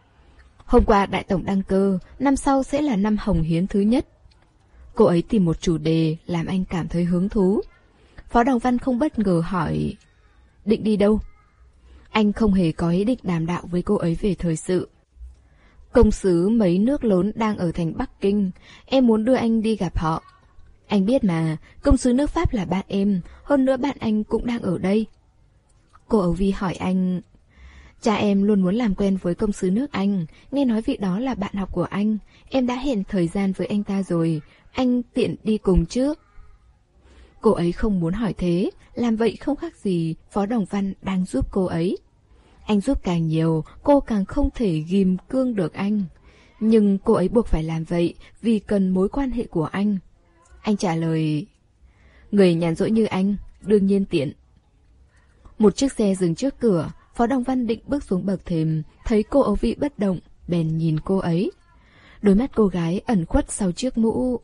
Hôm qua đại tổng đăng cơ, năm sau sẽ là năm Hồng Hiến thứ nhất. Cô ấy tìm một chủ đề làm anh cảm thấy hứng thú. Phó Đồng Văn không bất ngờ hỏi, định đi đâu? Anh không hề có ý định đàm đạo với cô ấy về thời sự. Công sứ mấy nước lớn đang ở thành Bắc Kinh, em muốn đưa anh đi gặp họ. Anh biết mà, công sứ nước Pháp là bạn em, hơn nữa bạn anh cũng đang ở đây. Cô Âu Vi hỏi anh, cha em luôn muốn làm quen với công sứ nước Anh, nghe nói vị đó là bạn học của anh, em đã hẹn thời gian với anh ta rồi, anh tiện đi cùng chứ? Cô ấy không muốn hỏi thế, làm vậy không khác gì Phó Đồng Văn đang giúp cô ấy. Anh giúp càng nhiều, cô càng không thể ghim cương được anh. Nhưng cô ấy buộc phải làm vậy vì cần mối quan hệ của anh. Anh trả lời, người nhàn rỗi như anh, đương nhiên tiện. Một chiếc xe dừng trước cửa, Phó Đồng Văn định bước xuống bậc thềm, thấy cô Âu Vi bất động, bèn nhìn cô ấy. Đôi mắt cô gái ẩn khuất sau chiếc mũ.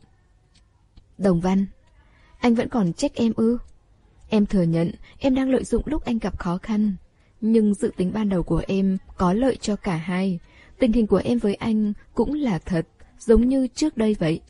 Đồng Văn, anh vẫn còn trách em ư? Em thừa nhận em đang lợi dụng lúc anh gặp khó khăn. Nhưng dự tính ban đầu của em có lợi cho cả hai. Tình hình của em với anh cũng là thật, giống như trước đây vậy.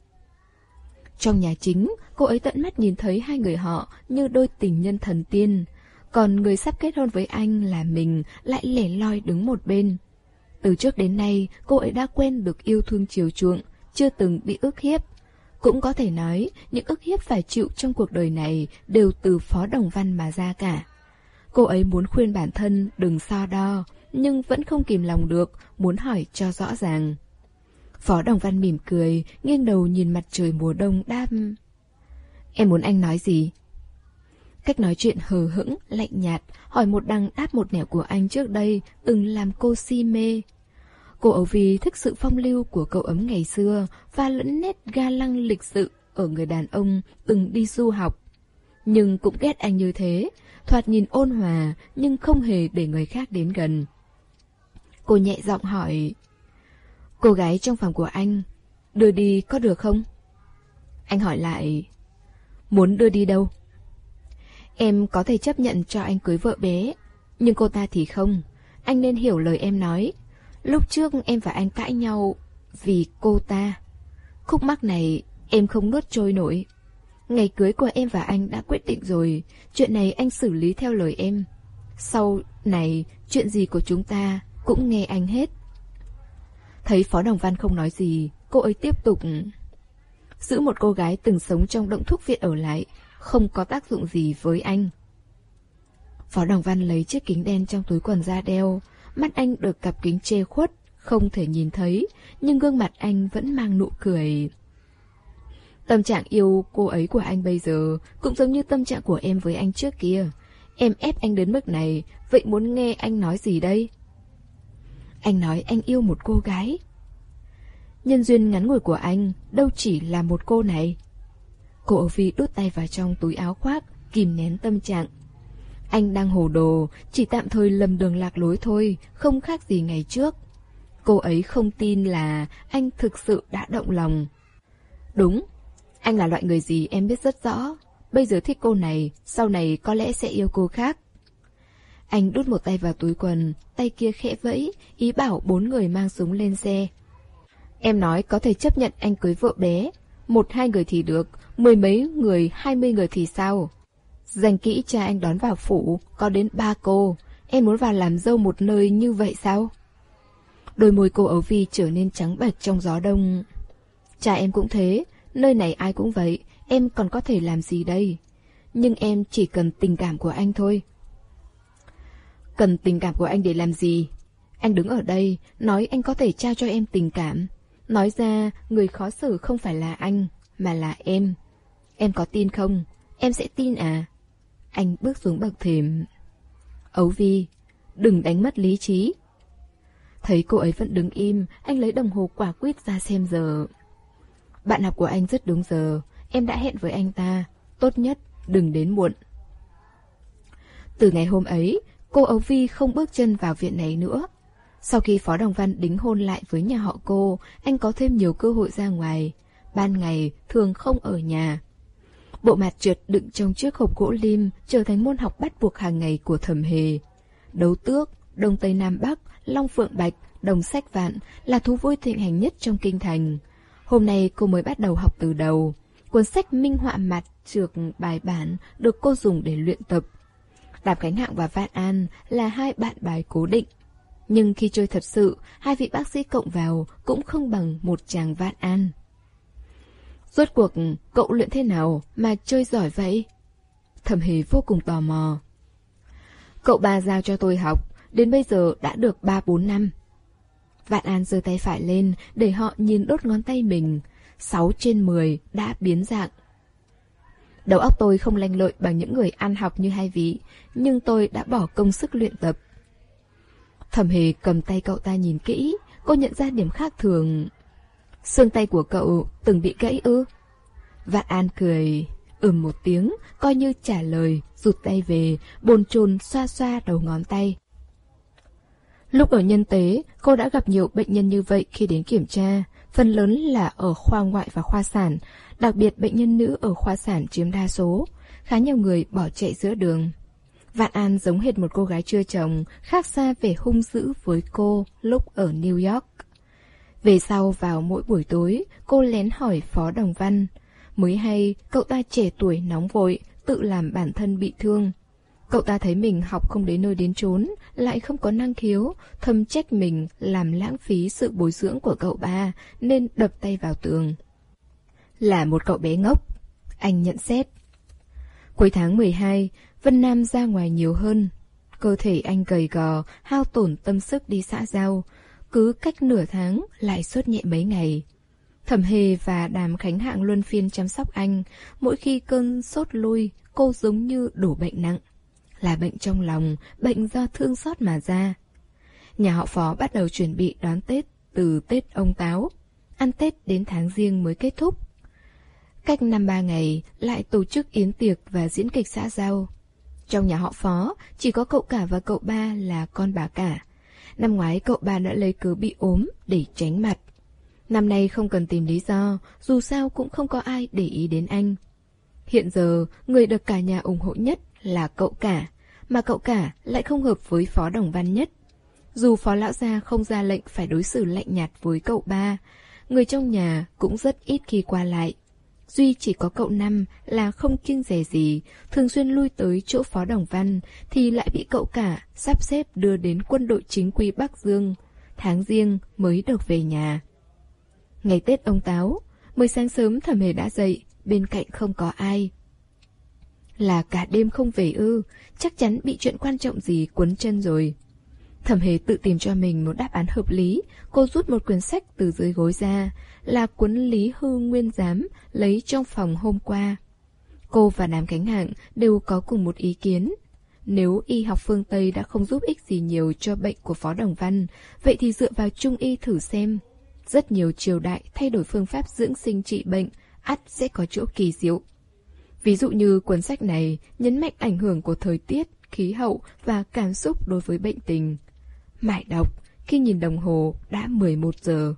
Trong nhà chính, cô ấy tận mắt nhìn thấy hai người họ như đôi tình nhân thần tiên. Còn người sắp kết hôn với anh là mình lại lẻ loi đứng một bên. Từ trước đến nay, cô ấy đã quen được yêu thương chiều chuộng, chưa từng bị ức hiếp. Cũng có thể nói, những ức hiếp phải chịu trong cuộc đời này đều từ Phó Đồng Văn mà ra cả. Cô ấy muốn khuyên bản thân đừng so đo, nhưng vẫn không kìm lòng được, muốn hỏi cho rõ ràng. Phó Đồng Văn mỉm cười, nghiêng đầu nhìn mặt trời mùa đông đáp. Em muốn anh nói gì? Cách nói chuyện hờ hững, lạnh nhạt, hỏi một đằng đáp một nẻo của anh trước đây từng làm cô si mê. Cô Âu Vi thích sự phong lưu của cậu ấm ngày xưa và lẫn nét ga lăng lịch sự ở người đàn ông từng đi du học. Nhưng cũng ghét anh như thế, thoạt nhìn ôn hòa nhưng không hề để người khác đến gần. Cô nhẹ giọng hỏi, cô gái trong phòng của anh, đưa đi có được không? Anh hỏi lại, muốn đưa đi đâu? Em có thể chấp nhận cho anh cưới vợ bé, nhưng cô ta thì không. Anh nên hiểu lời em nói. Lúc trước em và anh cãi nhau vì cô ta. Khúc mắc này em không nuốt trôi nổi. Ngày cưới của em và anh đã quyết định rồi, chuyện này anh xử lý theo lời em. Sau này, chuyện gì của chúng ta cũng nghe anh hết. Thấy Phó Đồng Văn không nói gì, cô ấy tiếp tục. Giữ một cô gái từng sống trong động thuốc viện ở lại không có tác dụng gì với anh. Phó Đồng Văn lấy chiếc kính đen trong túi quần ra đeo. Mắt anh được cặp kính che khuất, không thể nhìn thấy, nhưng gương mặt anh vẫn mang nụ cười. Tâm trạng yêu cô ấy của anh bây giờ cũng giống như tâm trạng của em với anh trước kia. Em ép anh đến mức này, vậy muốn nghe anh nói gì đây? Anh nói anh yêu một cô gái. Nhân duyên ngắn ngủi của anh đâu chỉ là một cô này. Cô Âu Vi đút tay vào trong túi áo khoác, kìm nén tâm trạng. Anh đang hồ đồ, chỉ tạm thời lầm đường lạc lối thôi, không khác gì ngày trước. Cô ấy không tin là anh thực sự đã động lòng. Đúng, anh là loại người gì em biết rất rõ. Bây giờ thích cô này, sau này có lẽ sẽ yêu cô khác. Anh đút một tay vào túi quần, tay kia khẽ vẫy, ý bảo bốn người mang súng lên xe. Em nói có thể chấp nhận anh cưới vợ bé. Một hai người thì được, mười mấy người, hai mươi người thì sao? Danh kỹ cha anh đón vào phủ có đến ba cô. Em muốn vào làm dâu một nơi như vậy sao? Đôi môi cô Ấu Vi trở nên trắng bệch trong gió đông. Cha em cũng thế, nơi này ai cũng vậy, em còn có thể làm gì đây? Nhưng em chỉ cần tình cảm của anh thôi. Cần tình cảm của anh để làm gì? Anh đứng ở đây, nói anh có thể trao cho em tình cảm. Nói ra, người khó xử không phải là anh, mà là em. Em có tin không? Em sẽ tin à? Anh bước xuống bậc thềm. Ấu Vi, đừng đánh mất lý trí. Thấy cô ấy vẫn đứng im, anh lấy đồng hồ quả quýt ra xem giờ. Bạn học của anh rất đúng giờ, em đã hẹn với anh ta, tốt nhất đừng đến muộn. Từ ngày hôm ấy, cô Ấu Vi không bước chân vào viện này nữa. Sau khi Phó Đồng Văn đính hôn lại với nhà họ cô, anh có thêm nhiều cơ hội ra ngoài. Ban ngày thường không ở nhà. Bộ mặt trượt đựng trong chiếc hộp gỗ lim trở thành môn học bắt buộc hàng ngày của Thẩm Hề. Đấu tước, Đông Tây Nam Bắc, Long Phượng Bạch, Đồng Sách Vạn là thú vui thịnh hành nhất trong kinh thành. Hôm nay cô mới bắt đầu học từ đầu. Cuốn sách minh họa mặt trược bài bản được cô dùng để luyện tập. Đàm Khánh Hạng và Vạn An là hai bạn bài cố định. Nhưng khi chơi thật sự, hai vị bác sĩ cộng vào cũng không bằng một chàng Vạn An. Rốt cuộc cậu luyện thế nào mà chơi giỏi vậy? Thẩm Hề vô cùng tò mò. Cậu ba giao cho tôi học, đến bây giờ đã được ba bốn năm. Vạn An giơ tay phải lên để họ nhìn đốt ngón tay mình. Sáu trên mười đã biến dạng. Đầu óc tôi không lanh lợi bằng những người ăn học như hai vị, nhưng tôi đã bỏ công sức luyện tập. Thẩm Hề cầm tay cậu ta nhìn kỹ, cô nhận ra điểm khác thường. Xương tay của cậu từng bị gãy ư? Vạn An cười, ừm một tiếng, coi như trả lời, rụt tay về, bồn chồn xoa xoa đầu ngón tay. Lúc ở nhân tế, cô đã gặp nhiều bệnh nhân như vậy khi đến kiểm tra, phần lớn là ở khoa ngoại và khoa sản, đặc biệt bệnh nhân nữ ở khoa sản chiếm đa số, khá nhiều người bỏ chạy giữa đường. Vạn An giống hệt một cô gái chưa chồng, khác xa về hung dữ với cô lúc ở New York. Về sau vào mỗi buổi tối, cô lén hỏi Phó Đồng Văn. Mới hay, cậu ta trẻ tuổi nóng vội, tự làm bản thân bị thương. Cậu ta thấy mình học không đến nơi đến chốn, lại không có năng khiếu, thầm trách mình làm lãng phí sự bồi dưỡng của cậu ba, nên đập tay vào tường. Là một cậu bé ngốc, anh nhận xét. Cuối tháng mười hai, Vân Nam ra ngoài nhiều hơn. Cơ thể anh gầy gò, hao tổn tâm sức đi xã giao. Cứ cách nửa tháng lại sốt nhẹ mấy ngày. Thẩm Hề và Đàm Khánh Hạng luân phiên chăm sóc anh. Mỗi khi cơn sốt lui, cô giống như đổ bệnh nặng. Là bệnh trong lòng, bệnh do thương xót mà ra. Nhà họ Phó bắt đầu chuẩn bị đón Tết từ Tết ông Táo. Ăn Tết đến tháng Giêng mới kết thúc. Cách năm ba ngày lại tổ chức yến tiệc và diễn kịch xã giao. Trong nhà họ Phó, chỉ có cậu cả và cậu ba là con bà cả. Năm ngoái cậu ba đã lấy cớ bị ốm để tránh mặt. Năm nay không cần tìm lý do, dù sao cũng không có ai để ý đến anh. Hiện giờ, người được cả nhà ủng hộ nhất là cậu cả, mà cậu cả lại không hợp với Phó Đồng Văn nhất. Dù Phó Lão Gia không ra lệnh phải đối xử lạnh nhạt với cậu ba, người trong nhà cũng rất ít khi qua lại. Duy chỉ có cậu Năm là không kiêng dè gì, thường xuyên lui tới chỗ Phó Đồng Văn thì lại bị cậu cả sắp xếp đưa đến quân đội chính quy Bắc Dương. Tháng Giêng mới được về nhà. Ngày Tết ông Táo, mới sáng sớm Thẩm Hề đã dậy, bên cạnh không có ai. Là cả đêm không về ư, chắc chắn bị chuyện quan trọng gì quấn chân rồi. Thẩm Hề tự tìm cho mình một đáp án hợp lý, cô rút một quyển sách từ dưới gối ra, là cuốn Lý Hư Nguyên Giám lấy trong phòng hôm qua. Cô và Đàm Khánh Hạng đều có cùng một ý kiến. Nếu y học phương Tây đã không giúp ích gì nhiều cho bệnh của Phó Đồng Văn, vậy thì dựa vào Trung y thử xem. Rất nhiều triều đại thay đổi phương pháp dưỡng sinh trị bệnh, ắt sẽ có chỗ kỳ diệu. Ví dụ như cuốn sách này nhấn mạnh ảnh hưởng của thời tiết, khí hậu và cảm xúc đối với bệnh tình. Mải đọc, khi nhìn đồng hồ đã mười một giờ.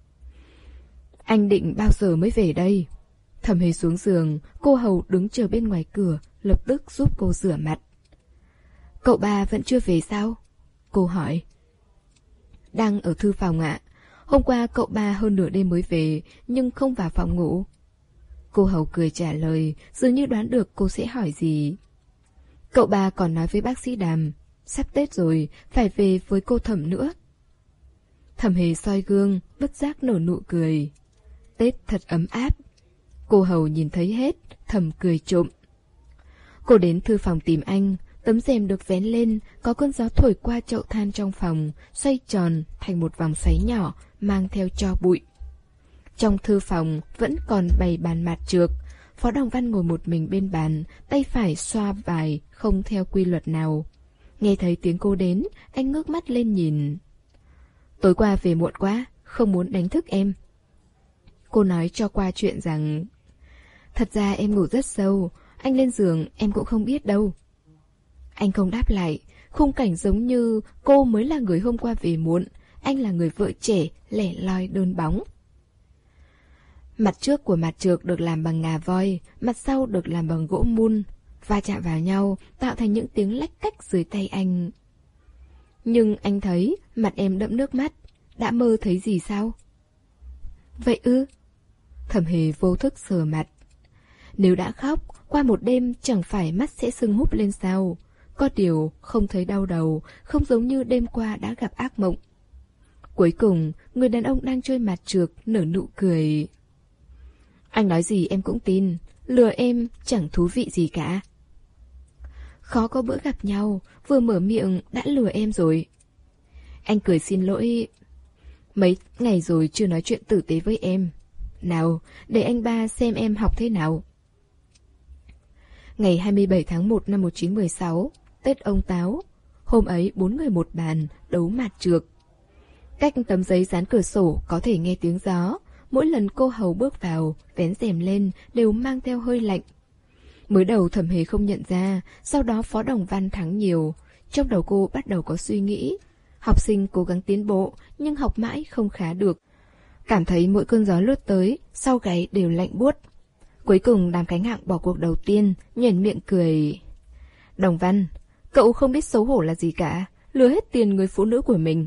Anh định bao giờ mới về đây? Thẩm Hề xuống giường, cô hầu đứng chờ bên ngoài cửa, lập tức giúp cô rửa mặt. Cậu ba vẫn chưa về sao? Cô hỏi. Đang ở thư phòng ạ. Hôm qua cậu ba hơn nửa đêm mới về, nhưng không vào phòng ngủ. Cô hầu cười trả lời, dường như đoán được cô sẽ hỏi gì. Cậu ba còn nói với bác sĩ Đàm, sắp Tết rồi, phải về với cô Thẩm nữa. Thẩm Hề soi gương, bất giác nở nụ cười. Tết thật ấm áp. Cô hầu nhìn thấy hết, thầm cười trộm. Cô đến thư phòng tìm anh, tấm rèm được vén lên, có cơn gió thổi qua chậu than trong phòng, xoay tròn thành một vòng xoáy nhỏ, mang theo tro bụi. Trong thư phòng vẫn còn bày bàn mạt trược. Phó Đồng Văn ngồi một mình bên bàn, tay phải xoa bài, không theo quy luật nào. Nghe thấy tiếng cô đến, anh ngước mắt lên nhìn. Tối qua về muộn quá, không muốn đánh thức em. Cô nói cho qua chuyện rằng, thật ra em ngủ rất sâu, anh lên giường em cũng không biết đâu. Anh không đáp lại, khung cảnh giống như cô mới là người hôm qua về muộn, anh là người vợ trẻ, lẻ loi đơn bóng. Mặt trước của mặt trược được làm bằng ngà voi, mặt sau được làm bằng gỗ mun, va chạm vào nhau, tạo thành những tiếng lách cách dưới tay anh. Nhưng anh thấy mặt em đẫm nước mắt, đã mơ thấy gì sao? Vậy ư? Thẩm Hề vô thức sờ mặt. Nếu đã khóc, qua một đêm chẳng phải mắt sẽ sưng húp lên sao? Có điều không thấy đau đầu, không giống như đêm qua đã gặp ác mộng. Cuối cùng, người đàn ông đang chơi mặt trược nở nụ cười. Anh nói gì em cũng tin, lừa em chẳng thú vị gì cả. Khó có bữa gặp nhau, vừa mở miệng đã lừa em rồi. Anh cười xin lỗi. Mấy ngày rồi chưa nói chuyện tử tế với em. Nào, để anh ba xem em học thế nào. Ngày hai mươi bảy tháng một năm một nghìn chín trăm mười sáu, Tết ông Táo. Hôm ấy bốn người một bàn, đấu mạt trược. Cách tấm giấy dán cửa sổ có thể nghe tiếng gió. Mỗi lần cô hầu bước vào, vén rèm lên đều mang theo hơi lạnh. Mới đầu Thẩm Hề không nhận ra, sau đó Phó Đồng Văn thắng nhiều. Trong đầu cô bắt đầu có suy nghĩ. Học sinh cố gắng tiến bộ, nhưng học mãi không khá được. Cảm thấy mỗi cơn gió lướt tới, sau gáy đều lạnh buốt. Cuối cùng Đàm Khánh Hạng bỏ cuộc đầu tiên, nhoẻn miệng cười. Đồng Văn, cậu không biết xấu hổ là gì cả, lừa hết tiền người phụ nữ của mình.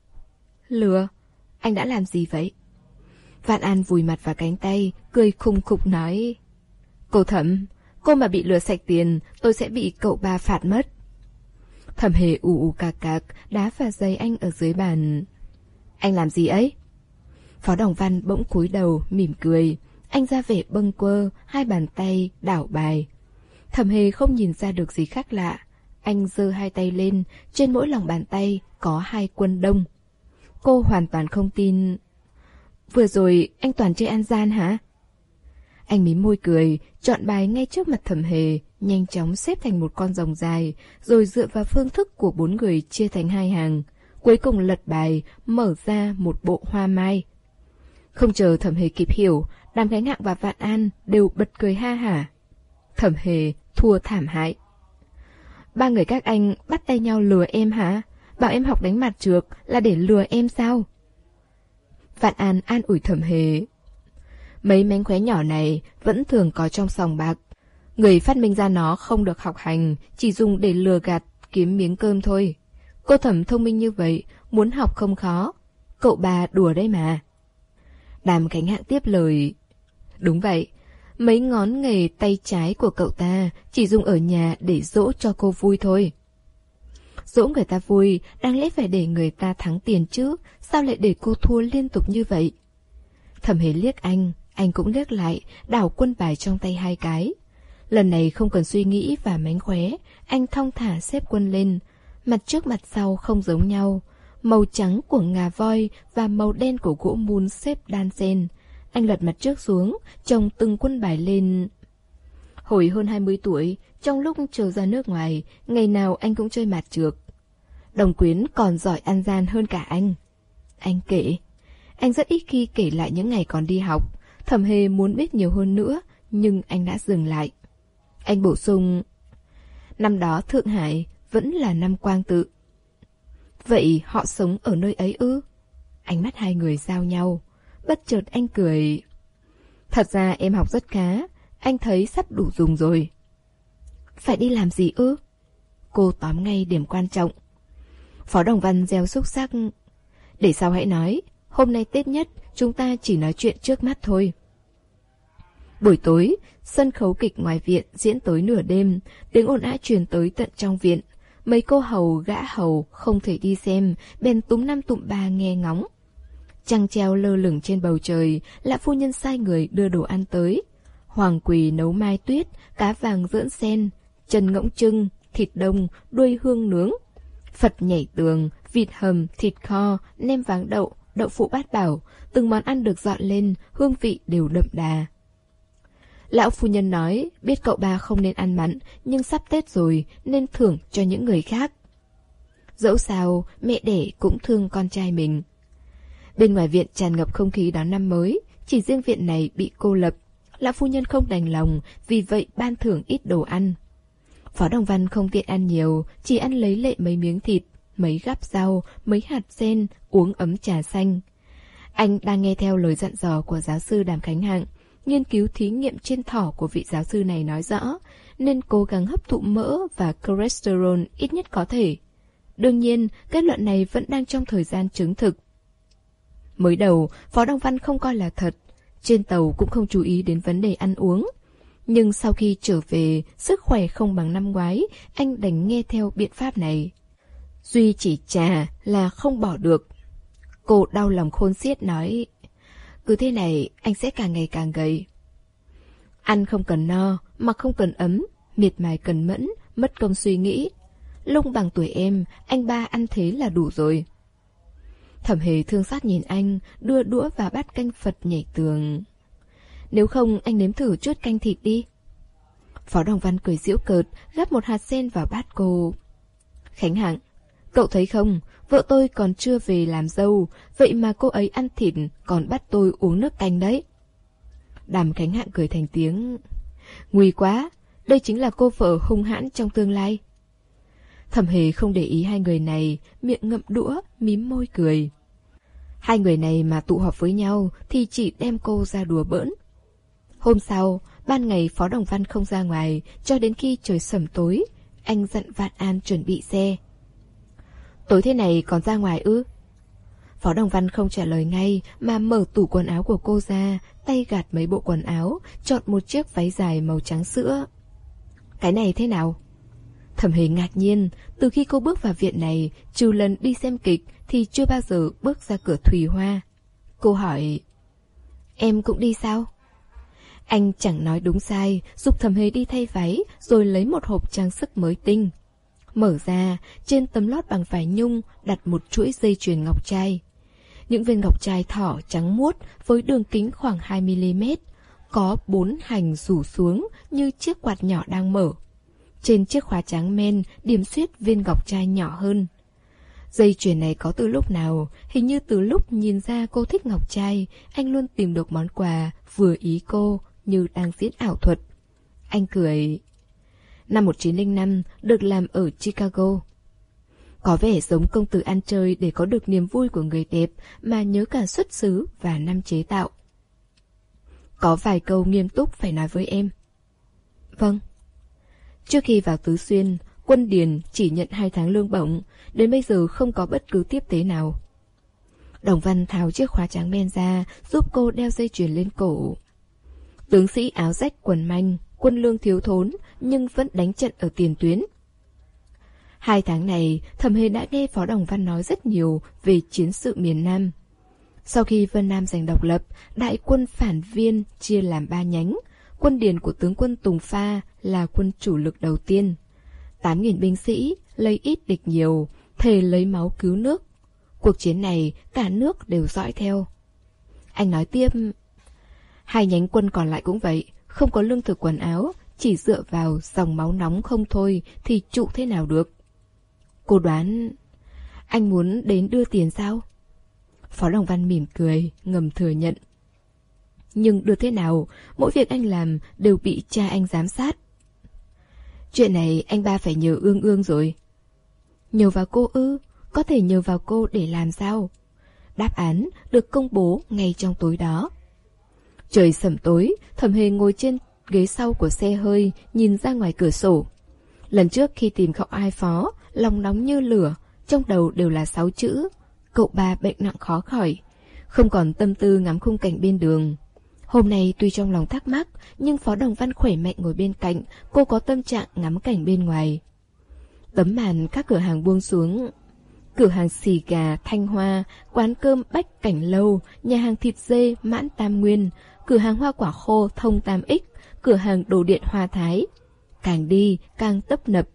Lừa? Anh đã làm gì vậy? Vạn An vùi mặt vào cánh tay, cười khùng khục nói. Cô Thẩm, cô mà bị lừa sạch tiền, tôi sẽ bị cậu ba phạt mất. Thẩm Hề ù ù cạc cạc, đá vào giày anh ở dưới bàn. Anh làm gì ấy? Phó Đồng Văn bỗng cúi đầu, mỉm cười. Anh ra vẻ bâng quơ, hai bàn tay, đảo bài. Thẩm Hề không nhìn ra được gì khác lạ. Anh giơ hai tay lên, trên mỗi lòng bàn tay có hai quân đông. Cô hoàn toàn không tin. Vừa rồi anh toàn chơi ăn gian hả? Anh mím môi cười, chọn bài ngay trước mặt Thẩm Hề, nhanh chóng xếp thành một con rồng dài, rồi dựa vào phương thức của bốn người chia thành hai hàng. Cuối cùng lật bài, mở ra một bộ hoa mai. Không chờ Thẩm Hề kịp hiểu, Đàm Khánh Hạng và Vạn An đều bật cười ha hả. Thẩm Hề thua thảm hại. Ba người các anh bắt tay nhau lừa em hả? Bảo em học đánh mặt trược là để lừa em sao? Vạn An an ủi Thẩm Hề. Mấy mánh khóe nhỏ này vẫn thường có trong sòng bạc. Người phát minh ra nó không được học hành, chỉ dùng để lừa gạt, kiếm miếng cơm thôi. Cô Thẩm thông minh như vậy, muốn học không khó. Cậu bà đùa đấy mà. Đàm Khánh Hạng tiếp lời. Đúng vậy, mấy ngón nghề tay trái của cậu ta chỉ dùng ở nhà để dỗ cho cô vui thôi. Dỗ người ta vui, đáng lẽ phải để người ta thắng tiền chứ, sao lại để cô thua liên tục như vậy? Thẩm Hề liếc anh, anh cũng liếc lại, đảo quân bài trong tay hai cái. Lần này không cần suy nghĩ và mánh khóe, anh thong thả xếp quân lên. Mặt trước mặt sau không giống nhau, màu trắng của ngà voi và màu đen của gỗ mun xếp đan xen. Anh lật mặt trước xuống, chồng từng quân bài lên. Hồi hơn hai mươi tuổi, trong lúc chờ ra nước ngoài, ngày nào anh cũng chơi mạt trược. Đồng Quyến còn giỏi ăn gian hơn cả anh. Anh kể. Anh rất ít khi kể lại những ngày còn đi học. Thẩm Hề muốn biết nhiều hơn nữa, nhưng anh đã dừng lại. Anh bổ sung. Năm đó Thượng Hải vẫn là năm Quang Tự. Vậy họ sống ở nơi ấy ư? Ánh mắt hai người giao nhau. Bất chợt anh cười. Thật ra em học rất khá, anh thấy sắp đủ dùng rồi. Phải đi làm gì ư? Cô tóm ngay điểm quan trọng. Phó Đồng Văn gieo xúc sắc. Để sau hãy nói, hôm nay Tết nhất chúng ta chỉ nói chuyện trước mắt thôi. Buổi tối, sân khấu kịch ngoài viện diễn tới nửa đêm, tiếng ồn ào truyền tới tận trong viện. Mấy cô hầu gã hầu không thể đi xem, bèn túm năm tụm ba nghe ngóng. Trăng treo lơ lửng trên bầu trời, Lã phu nhân sai người đưa đồ ăn tới. Hoàng quỳ nấu mai tuyết, cá vàng dưỡng sen, chân ngỗng trưng, thịt đông, đuôi hương nướng. Phật nhảy tường, vịt hầm, thịt kho, nem váng đậu, đậu phụ bát bảo, từng món ăn được dọn lên, hương vị đều đậm đà. Lão phu nhân nói, biết cậu ba không nên ăn mặn, nhưng sắp Tết rồi nên thưởng cho những người khác. Dẫu sao, mẹ đẻ cũng thương con trai mình. Bên ngoài viện tràn ngập không khí đón năm mới, chỉ riêng viện này bị cô lập. Lão phu nhân không đành lòng, vì vậy ban thưởng ít đồ ăn. Phó Đồng Văn không tiện ăn nhiều, chỉ ăn lấy lệ mấy miếng thịt, mấy gắp rau, mấy hạt sen, uống ấm trà xanh. Anh đang nghe theo lời dặn dò của giáo sư Đàm Khánh Hạng, nghiên cứu thí nghiệm trên thỏ của vị giáo sư này nói rõ, nên cố gắng hấp thụ mỡ và cholesterol ít nhất có thể. Đương nhiên, kết luận này vẫn đang trong thời gian chứng thực. Mới đầu, Phó Đồng Văn không coi là thật, trên tàu cũng không chú ý đến vấn đề ăn uống. Nhưng sau khi trở về, sức khỏe không bằng năm ngoái, anh đành nghe theo biện pháp này. Duy chỉ trà là không bỏ được. Cô đau lòng khôn xiết nói, cứ thế này anh sẽ càng ngày càng gầy. Ăn không cần no, mặc không cần ấm, miệt mài cần mẫn, mất công suy nghĩ. Lung bằng tuổi em, anh ba ăn thế là đủ rồi. Thẩm Hề thương xót nhìn anh, đưa đũa vào bát canh Phật nhảy tường. Nếu không anh nếm thử chút canh thịt đi. Phó Đồng Văn cười giễu cợt, gắp một hạt sen vào bát cô. Khánh Hạng, cậu thấy không, vợ tôi còn chưa về làm dâu, vậy mà cô ấy ăn thịt còn bắt tôi uống nước canh đấy. Đàm Khánh Hạng cười thành tiếng. Nguy quá, đây chính là cô vợ hung hãn trong tương lai. Thẩm Hề không để ý hai người này, miệng ngậm đũa, mím môi cười. Hai người này mà tụ họp với nhau thì chỉ đem cô ra đùa bỡn. Hôm sau, ban ngày Phó Đồng Văn không ra ngoài, cho đến khi trời sẩm tối, anh dặn Vạn An chuẩn bị xe. Tối thế này còn ra ngoài ư? Phó Đồng Văn không trả lời ngay, mà mở tủ quần áo của cô ra, tay gạt mấy bộ quần áo, chọn một chiếc váy dài màu trắng sữa. Cái này thế nào? Thẩm Hề ngạc nhiên, từ khi cô bước vào viện này, trừ lần đi xem kịch thì chưa bao giờ bước ra cửa Thùy Hoa. Cô hỏi, em cũng đi sao? Anh chẳng nói đúng sai, giúp Thẩm Hề đi thay váy, rồi lấy một hộp trang sức mới tinh. Mở ra, trên tấm lót bằng vải nhung đặt một chuỗi dây chuyền ngọc trai. Những viên ngọc trai thỏ trắng muốt với đường kính khoảng hai mi li mét, có bốn hành rủ xuống như chiếc quạt nhỏ đang mở. Trên chiếc khóa trắng men điểm xuyết viên ngọc trai nhỏ hơn. Dây chuyền này có từ lúc nào, hình như từ lúc nhìn ra cô thích ngọc trai, anh luôn tìm được món quà vừa ý cô như đang diễn ảo thuật. Anh cười. Năm một nghìn chín trăm lẻ năm được làm ở Chicago. Có vẻ giống công tử ăn chơi để có được niềm vui của người đẹp mà nhớ cả xuất xứ và năm chế tạo. Có vài câu nghiêm túc phải nói với em. Vâng. Trước khi vào Tứ Xuyên, Quân Điền chỉ nhận hai tháng lương bổng, đến bây giờ không có bất cứ tiếp tế nào. Đồng Văn tháo chiếc khóa trắng men ra, giúp cô đeo dây chuyền lên cổ. Tướng sĩ áo rách quần manh, quân lương thiếu thốn, nhưng vẫn đánh trận ở tiền tuyến. Hai tháng này, Thẩm Hề đã nghe Phó Đồng Văn nói rất nhiều về chiến sự miền Nam. Sau khi Vân Nam giành độc lập, đại quân phản viên chia làm ba nhánh. Quân Điền của tướng quân Tùng Pha là quân chủ lực đầu tiên. tám nghìn binh sĩ, lấy ít địch nhiều, thề lấy máu cứu nước. Cuộc chiến này, cả nước đều dõi theo. Anh nói tiếp, hai nhánh quân còn lại cũng vậy, không có lương thực quần áo, chỉ dựa vào dòng máu nóng không thôi thì trụ thế nào được. Cô đoán, anh muốn đến đưa tiền sao? Phó Đồng Văn mỉm cười, ngầm thừa nhận. Nhưng đưa thế nào, mỗi việc anh làm đều bị cha anh giám sát. Chuyện này anh ba phải nhờ Ương Ương rồi. Nhờ vào cô ư? Có thể nhờ vào cô để làm sao? Đáp án được công bố ngay trong tối đó. Trời sẩm tối, Thẩm Hề ngồi trên ghế sau của xe hơi, nhìn ra ngoài cửa sổ. Lần trước khi tìm cậu Ai Phó, lòng nóng như lửa, trong đầu đều là sáu chữ. Cậu ba bệnh nặng khó khỏi, không còn tâm tư ngắm khung cảnh bên đường. Hôm nay tuy trong lòng thắc mắc, nhưng Phó Đồng Văn khỏe mạnh ngồi bên cạnh, cô có tâm trạng ngắm cảnh bên ngoài. Tấm màn các cửa hàng buông xuống. Cửa hàng xì gà Thanh Hoa, quán cơm Bách Cảnh Lâu, nhà hàng thịt dê Mãn Tam Nguyên, cửa hàng hoa quả khô Thông Tam Ích, cửa hàng đồ điện Hoa Thái. Càng đi càng tấp nập.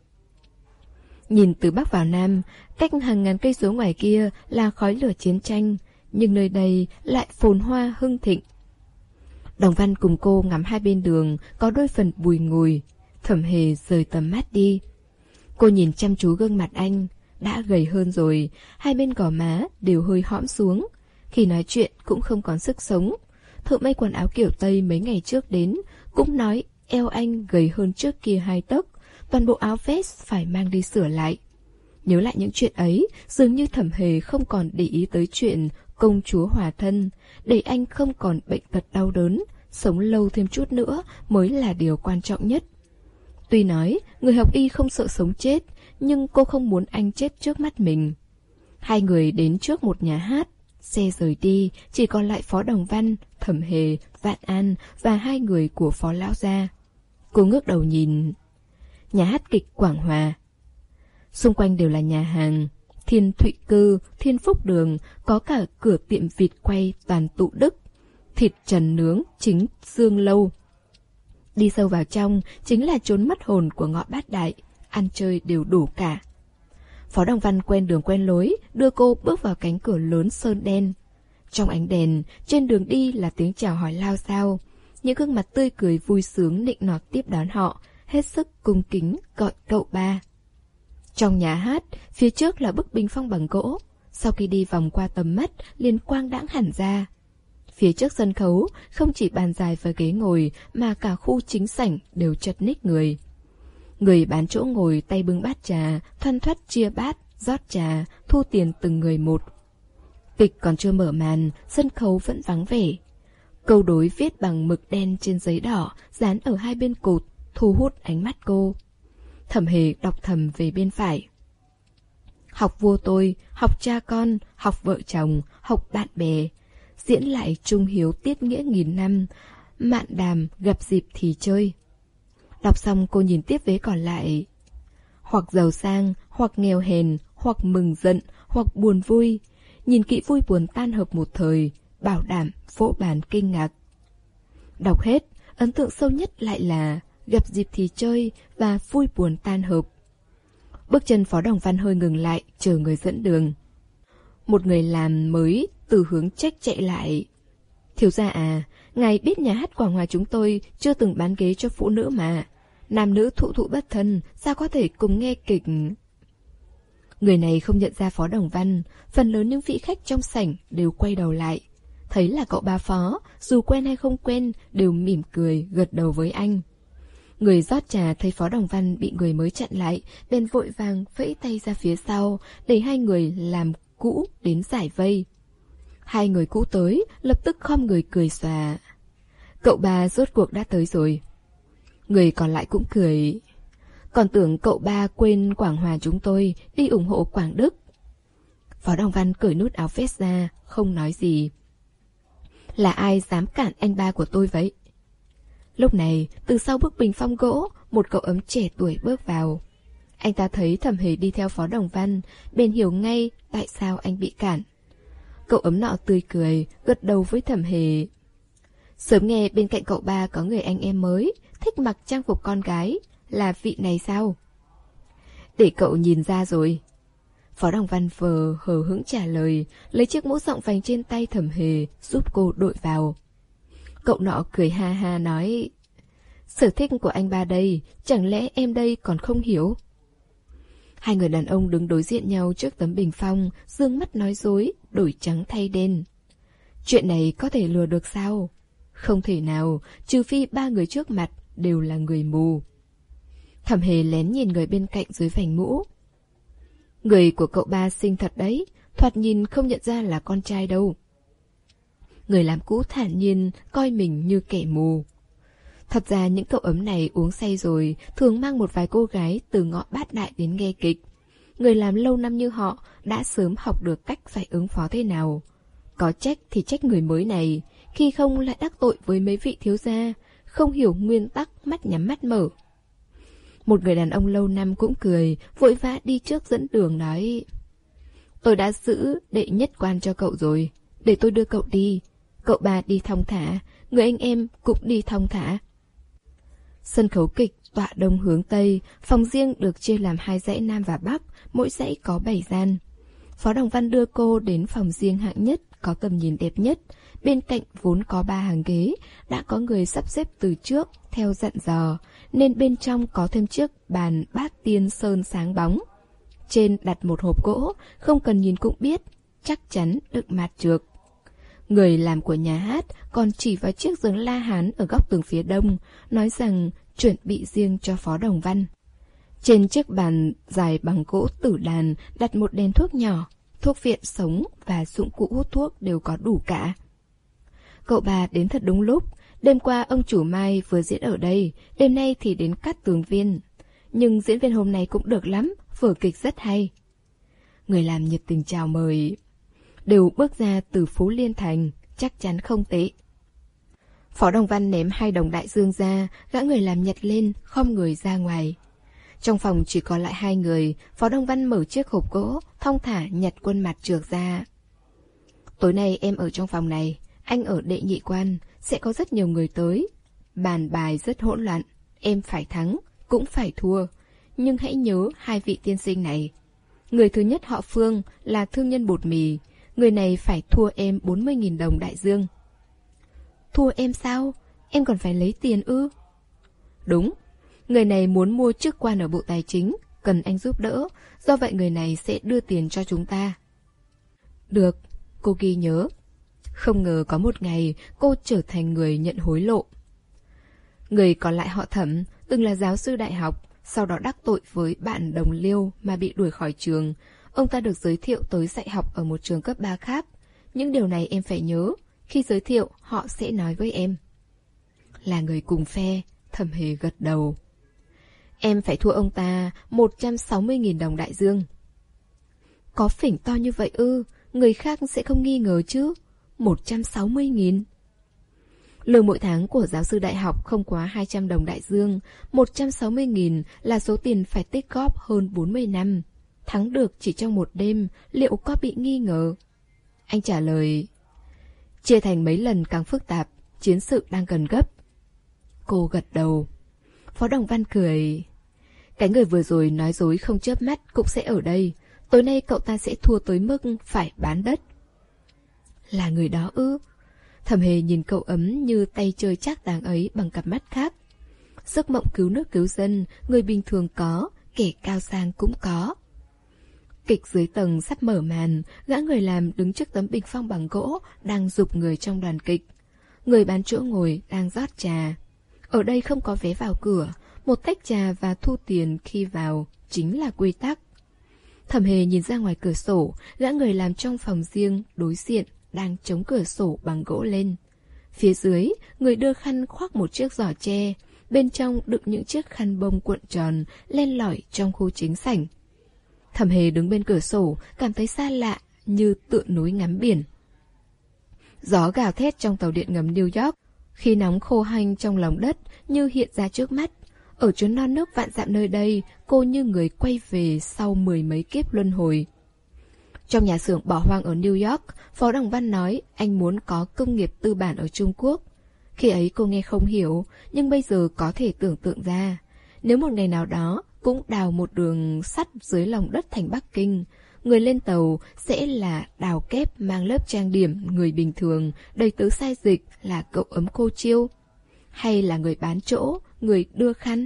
Nhìn từ Bắc vào Nam, cách hàng ngàn cây số ngoài kia là khói lửa chiến tranh, nhưng nơi đây lại phồn hoa hưng thịnh. Đồng Văn cùng cô ngắm hai bên đường có đôi phần bùi ngùi. Thẩm Hề rời tầm mắt đi. Cô nhìn chăm chú gương mặt anh, đã gầy hơn rồi, hai bên gò má đều hơi hõm xuống. Khi nói chuyện cũng không còn sức sống. Thợ may quần áo kiểu Tây mấy ngày trước đến cũng nói eo anh gầy hơn trước kia hai tấc, toàn bộ áo vest phải mang đi sửa lại. Nhớ lại những chuyện ấy, dường như Thẩm Hề không còn để ý tới chuyện công chúa hòa thân, để anh không còn bệnh tật đau đớn, sống lâu thêm chút nữa mới là điều quan trọng nhất. Tuy nói người học y không sợ sống chết, nhưng cô không muốn anh chết trước mắt mình. Hai người đến trước một nhà hát, xe rời đi, chỉ còn lại Phó Đồng Văn, Thẩm Hề, Vạn An và hai người của Phó Lão gia. Cô ngước đầu nhìn nhà hát kịch Quảng Hòa. Xung quanh đều là nhà hàng, Thiên Thụy Cư, Thiên Phúc Đường, có cả cửa tiệm vịt quay toàn tụ Đức, thịt trần nướng chính Dương Lâu. Đi sâu vào trong chính là chốn mất hồn của ngõ Bát Đại, ăn chơi đều đủ cả. Phó Đồng Văn quen đường quen lối, đưa cô bước vào cánh cửa lớn sơn đen. Trong ánh đèn, trên đường đi là tiếng chào hỏi lao xao, những gương mặt tươi cười vui sướng nịnh nọt tiếp đón họ, hết sức cung kính gọi cậu ba. Trong nhà hát, phía trước là bức bình phong bằng gỗ, sau khi đi vòng qua tầm mắt liền quang đãng hẳn ra. Phía trước sân khấu, không chỉ bàn dài và ghế ngồi mà cả khu chính sảnh đều chật ních người. Người bán chỗ ngồi tay bưng bát trà, thoăn thoắt chia bát, rót trà, thu tiền từng người một. Kịch còn chưa mở màn, sân khấu vẫn vắng vẻ. Câu đối viết bằng mực đen trên giấy đỏ, dán ở hai bên cột, thu hút ánh mắt cô. Thẩm Hề đọc thầm về bên phải. Học vua tôi, học cha con, học vợ chồng, học bạn bè. Diễn lại trung hiếu tiết nghĩa nghìn năm, mạn đàm gặp dịp thì chơi. Đọc xong cô nhìn tiếp vế còn lại. Hoặc giàu sang, hoặc nghèo hèn, hoặc mừng giận, hoặc buồn vui. Nhìn kỹ vui buồn tan hợp một thời, bảo đảm vỗ bàn kinh ngạc. Đọc hết, ấn tượng sâu nhất lại là gặp dịp thì chơi và vui buồn tan hợp. Bước chân Phó Đồng Văn hơi ngừng lại, chờ người dẫn đường. Một người làm mới từ hướng trách chạy lại. Thiếu gia à, ngài biết nhà hát Quảng Hòa chúng tôi chưa từng bán ghế cho phụ nữ mà. Nam nữ thụ thụ bất thân, sao có thể cùng nghe kịch. Người này không nhận ra Phó Đồng Văn, phần lớn những vị khách trong sảnh đều quay đầu lại. Thấy là cậu ba Phó, dù quen hay không quen, đều mỉm cười, gật đầu với anh. Người rót trà thấy Phó Đồng Văn bị người mới chặn lại, bèn vội vàng vẫy tay ra phía sau, để hai người làm cũ đến giải vây. Hai người cũ tới, lập tức khom người cười xòa. Cậu ba rốt cuộc đã tới rồi. Người còn lại cũng cười. Còn tưởng cậu ba quên Quảng Hòa chúng tôi, đi ủng hộ Quảng Đức. Phó Đồng Văn cởi nút áo vest ra, không nói gì. Là ai dám cản anh ba của tôi vậy? Lúc này, từ sau bức bình phong gỗ, một cậu ấm trẻ tuổi bước vào. Anh ta thấy Thẩm Hề đi theo Phó Đồng Văn, bèn hiểu ngay tại sao anh bị cản. Cậu ấm nọ tươi cười, gật đầu với Thẩm Hề. Sớm nghe bên cạnh cậu ba có người anh em mới, thích mặc trang phục con gái, là vị này sao? Để cậu nhìn ra rồi. Phó Đồng Văn vờ hờ hững trả lời, lấy chiếc mũ rộng vành trên tay Thẩm Hề, giúp cô đội vào. Cậu nọ cười ha ha nói, sở thích của anh ba đây, chẳng lẽ em đây còn không hiểu? Hai người đàn ông đứng đối diện nhau trước tấm bình phong, dương mắt nói dối, đổi trắng thay đen. Chuyện này có thể lừa được sao? Không thể nào, trừ phi ba người trước mặt đều là người mù. Thẩm Hề lén nhìn người bên cạnh dưới vành mũ. Người của cậu ba xinh thật đấy, thoạt nhìn không nhận ra là con trai đâu. Người làm cũ thản nhiên, coi mình như kẻ mù. Thật ra những cậu ấm này uống say rồi, thường mang một vài cô gái từ ngõ Bát Đại đến nghe kịch. Người làm lâu năm như họ đã sớm học được cách phải ứng phó thế nào. Có trách thì trách người mới này, khi không lại đắc tội với mấy vị thiếu gia, không hiểu nguyên tắc mắt nhắm mắt mở. Một người đàn ông lâu năm cũng cười, vội vã đi trước dẫn đường nói: tôi đã giữ đệ nhất quan cho cậu rồi, để tôi đưa cậu đi. Cậu ba đi thong thả, người anh em cũng đi thong thả. Sân khấu kịch tọa đông hướng tây, phòng riêng được chia làm hai dãy nam và bắc, mỗi dãy có bảy gian. Phó Đồng Văn đưa cô đến phòng riêng hạng nhất, có tầm nhìn đẹp nhất. Bên cạnh vốn có ba hàng ghế, đã có người sắp xếp từ trước theo dặn dò, nên bên trong có thêm chiếc bàn bát tiên sơn sáng bóng. Trên đặt một hộp gỗ, không cần nhìn cũng biết, chắc chắn đựng mạt trược. Người làm của nhà hát còn chỉ vào chiếc giường La Hán ở góc tường phía đông, nói rằng chuẩn bị riêng cho Phó Đồng Văn. Trên chiếc bàn dài bằng gỗ tử đàn đặt một đèn thuốc nhỏ, thuốc viện sống và dụng cụ hút thuốc đều có đủ cả. Cậu bà đến thật đúng lúc, đêm qua ông chủ Mai vừa diễn ở đây, đêm nay thì đến Cát Tường Viên. Nhưng diễn viên hôm nay cũng được lắm, vở kịch rất hay. Người làm nhiệt tình chào mời. Đều bước ra từ phố Liên Thành, chắc chắn không tệ. Phó Đồng Văn ném hai đồng đại dương ra, gã người làm nhặt lên, khom người ra ngoài. Trong phòng chỉ còn lại hai người, Phó Đồng Văn mở chiếc hộp gỗ, thong thả nhặt quân mặt trược ra. Tối nay em ở trong phòng này, anh ở đệ nhị quan, sẽ có rất nhiều người tới. Bàn bài rất hỗn loạn, em phải thắng, cũng phải thua. Nhưng hãy nhớ hai vị tiên sinh này. Người thứ nhất họ Phương là thương nhân bột mì, người này phải thua em bốn mươi nghìn đồng đại dương. Thua em sao? Em còn phải lấy tiền ư? Đúng, người này muốn mua chức quan ở Bộ Tài chính, cần anh giúp đỡ, do vậy người này sẽ đưa tiền cho chúng ta. Được, cô ghi nhớ. Không ngờ có một ngày cô trở thành người nhận hối lộ. Người còn lại họ Thẩm, từng là giáo sư đại học, sau đó đắc tội với bạn đồng liêu mà bị đuổi khỏi trường. Ông ta được giới thiệu tới dạy học ở một trường cấp ba khác. Những điều này em phải nhớ, khi giới thiệu họ sẽ nói với em. Là người cùng phe, Thẩm Hề gật đầu. Em phải thua ông ta một trăm sáu mươi nghìn đồng đại dương. Có phỉnh to như vậy ư? Người khác sẽ không nghi ngờ chứ? một trăm sáu mươi nghìn. Lương mỗi tháng của giáo sư đại học không quá hai trăm đồng đại dương. một trăm sáu mươi nghìn là số tiền phải tích góp hơn bốn mươi năm. Thắng được chỉ trong một đêm, liệu có bị nghi ngờ? Anh trả lời, chia thành mấy lần càng phức tạp, chiến sự đang gần gấp. Cô gật đầu. Phó Đồng Văn cười. Cái người vừa rồi nói dối không chớp mắt cũng sẽ ở đây. Tối nay cậu ta sẽ thua tới mức phải bán đất. Là người đó ư? Thẩm Hề nhìn cậu ấm như tay chơi trác tàng ấy bằng cặp mắt khác. Giấc mộng cứu nước cứu dân, người bình thường có, kẻ cao sang cũng có. Kịch dưới tầng sắp mở màn, gã người làm đứng trước tấm bình phong bằng gỗ đang giục người trong đoàn kịch. Người bán chỗ ngồi đang rót trà. Ở đây không có vé vào cửa, một tách trà và thu tiền khi vào chính là quy tắc. Thẩm Hề nhìn ra ngoài cửa sổ, gã người làm trong phòng riêng đối diện đang chống cửa sổ bằng gỗ lên. Phía dưới, người đưa khăn khoác một chiếc giỏ tre, bên trong đựng những chiếc khăn bông cuộn tròn len lỏi trong khu chính sảnh. Thẩm Hề đứng bên cửa sổ, cảm thấy xa lạ như tựa núi ngắm biển. Gió gào thét trong tàu điện ngầm New York, khí nóng khô hanh trong lòng đất như hiện ra trước mắt. Ở chốn non nước vạn dặm nơi đây, cô như người quay về sau mười mấy kiếp luân hồi. Trong nhà xưởng bỏ hoang ở New York, Phó Đồng Văn nói anh muốn có công nghiệp tư bản ở Trung Quốc. Khi ấy cô nghe không hiểu, nhưng bây giờ có thể tưởng tượng ra. Nếu một ngày nào đó cũng đào một đường sắt dưới lòng đất thành Bắc Kinh, người lên tàu sẽ là đào kép mang lớp trang điểm người bình thường, đầy tớ sai dịch là cậu ấm cô Chiêu, hay là người bán chỗ, người đưa khăn.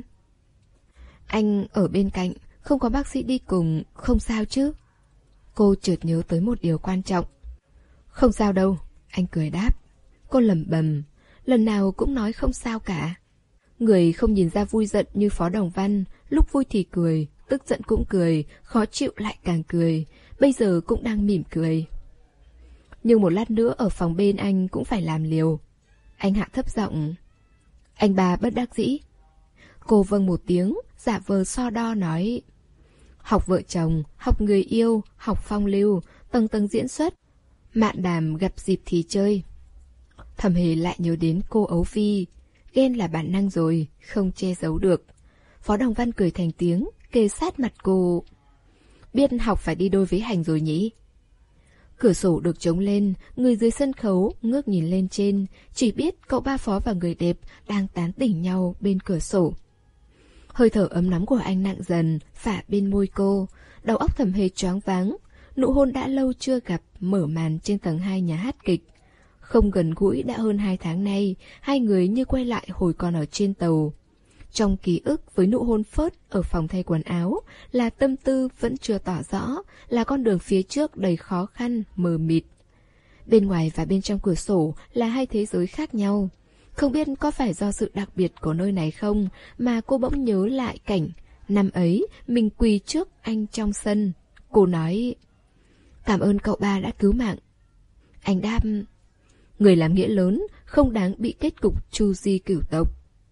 Anh ở bên cạnh, không có bác sĩ đi cùng, không sao chứ? Cô chợt nhớ tới một điều quan trọng. Không sao đâu, anh cười đáp. Cô lẩm bẩm, lần nào cũng nói không sao cả. Người không nhìn ra vui giận như Phó Đồng Văn, lúc vui thì cười, tức giận cũng cười, khó chịu lại càng cười, bây giờ cũng đang mỉm cười. Nhưng một lát nữa ở phòng bên anh cũng phải làm liều. Anh hạ thấp giọng. Anh ba bất đắc dĩ. Cô vâng một tiếng, giả vờ so đo nói. Học vợ chồng, học người yêu, học phong lưu, tầng tầng diễn xuất. Mạn đàm gặp dịp thì chơi. Thẩm Hề lại nhớ đến cô Ấu Phi. Ghen là bản năng rồi, không che giấu được. Phó Đồng Văn cười thành tiếng, kề sát mặt cô. Biết học phải đi đôi với hành rồi nhỉ? Cửa sổ được trống lên, người dưới sân khấu ngước nhìn lên trên, chỉ biết cậu ba Phó và người đẹp đang tán tỉnh nhau bên cửa sổ. Hơi thở ấm nóng của anh nặng dần, phả bên môi cô, đầu óc Thẩm Hề choáng váng. Nụ hôn đã lâu chưa gặp mở màn trên tầng hai nhà hát kịch. Không gần gũi đã hơn hai tháng nay, hai người như quay lại hồi còn ở trên tàu. Trong ký ức với nụ hôn phớt ở phòng thay quần áo là tâm tư vẫn chưa tỏ rõ, là con đường phía trước đầy khó khăn, mờ mịt. Bên ngoài và bên trong cửa sổ là hai thế giới khác nhau. Không biết có phải do sự đặc biệt của nơi này không mà cô bỗng nhớ lại cảnh năm ấy mình quỳ trước anh trong sân. Cô nói: cảm ơn cậu ba đã cứu mạng. Anh đáp: người làm nghĩa lớn không đáng bị kết cục chu di cửu tộc.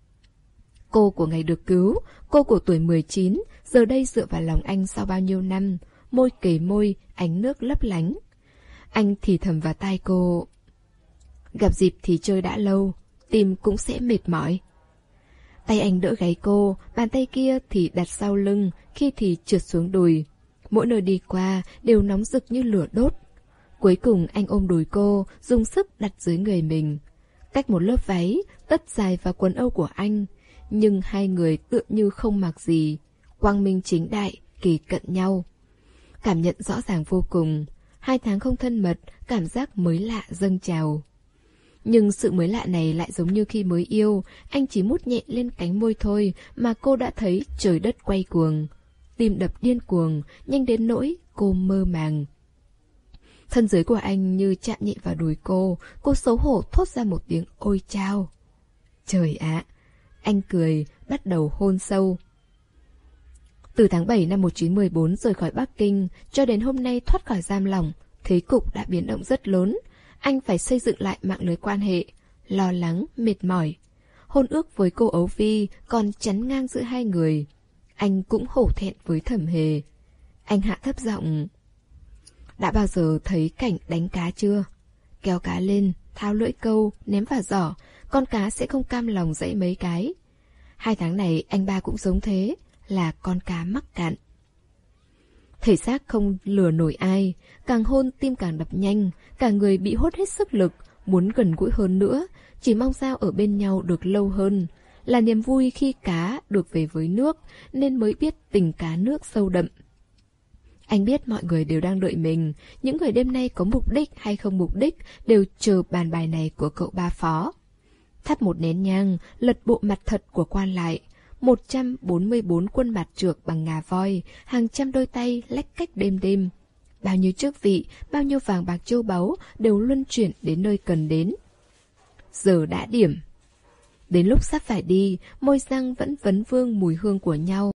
Cô của ngày được cứu, cô của tuổi mười chín, giờ đây dựa vào lòng anh sau bao nhiêu năm, môi kề môi, ánh nước lấp lánh. Anh thì thầm vào tai cô: gặp dịp thì chơi đã lâu, tim cũng sẽ mệt mỏi. Tay anh đỡ gáy cô, bàn tay kia thì đặt sau lưng, khi thì trượt xuống đùi. Mỗi nơi đi qua đều nóng rực như lửa đốt. Cuối cùng anh ôm đùi cô, dùng sức đặt dưới người mình. Cách một lớp váy, tất dài vào quần âu của anh. Nhưng hai người tựa như không mặc gì, quang minh chính đại, kề cận nhau. Cảm nhận rõ ràng vô cùng. Hai tháng không thân mật, cảm giác mới lạ dâng trào. Nhưng sự mới lạ này lại giống như khi mới yêu, anh chỉ mút nhẹ lên cánh môi thôi mà cô đã thấy trời đất quay cuồng. Tim đập điên cuồng, nhanh đến nỗi cô mơ màng. Thân dưới của anh như chạm nhẹ vào đùi cô, cô xấu hổ thốt ra một tiếng ôi chao. Trời ạ! Anh cười, bắt đầu hôn sâu. Từ tháng bảy năm một nghìn chín trăm mười bốn rời khỏi Bắc Kinh, cho đến hôm nay thoát khỏi giam lỏng, thế cục đã biến động rất lớn. Anh phải xây dựng lại mạng lưới quan hệ, lo lắng, mệt mỏi. Hôn ước với cô Ấu Phi còn chắn ngang giữa hai người. Anh cũng hổ thẹn với Thẩm Hề. Anh hạ thấp giọng: đã bao giờ thấy cảnh đánh cá chưa? Kéo cá lên, tháo lưỡi câu, ném vào giỏ, con cá sẽ không cam lòng dãy mấy cái. Hai tháng này anh ba cũng giống thế, là con cá mắc cạn. Thể xác không lừa nổi ai, càng hôn tim càng đập nhanh, cả người bị hốt hết sức lực, muốn gần gũi hơn nữa, chỉ mong sao ở bên nhau được lâu hơn. Là niềm vui khi cá được về với nước, nên mới biết tình cá nước sâu đậm. Anh biết mọi người đều đang đợi mình, những người đêm nay có mục đích hay không mục đích đều chờ bàn bài này của cậu ba Phó. Thắp một nén nhang, lật bộ mặt thật của quan lại. một trăm bốn mươi bốn quân mặt trược bằng ngà voi, hàng trăm đôi tay lách cách đêm đêm. Bao nhiêu chức vị, bao nhiêu vàng bạc châu báu đều luân chuyển đến nơi cần đến. Giờ đã điểm. Đến lúc sắp phải đi, môi răng vẫn vấn vương mùi hương của nhau.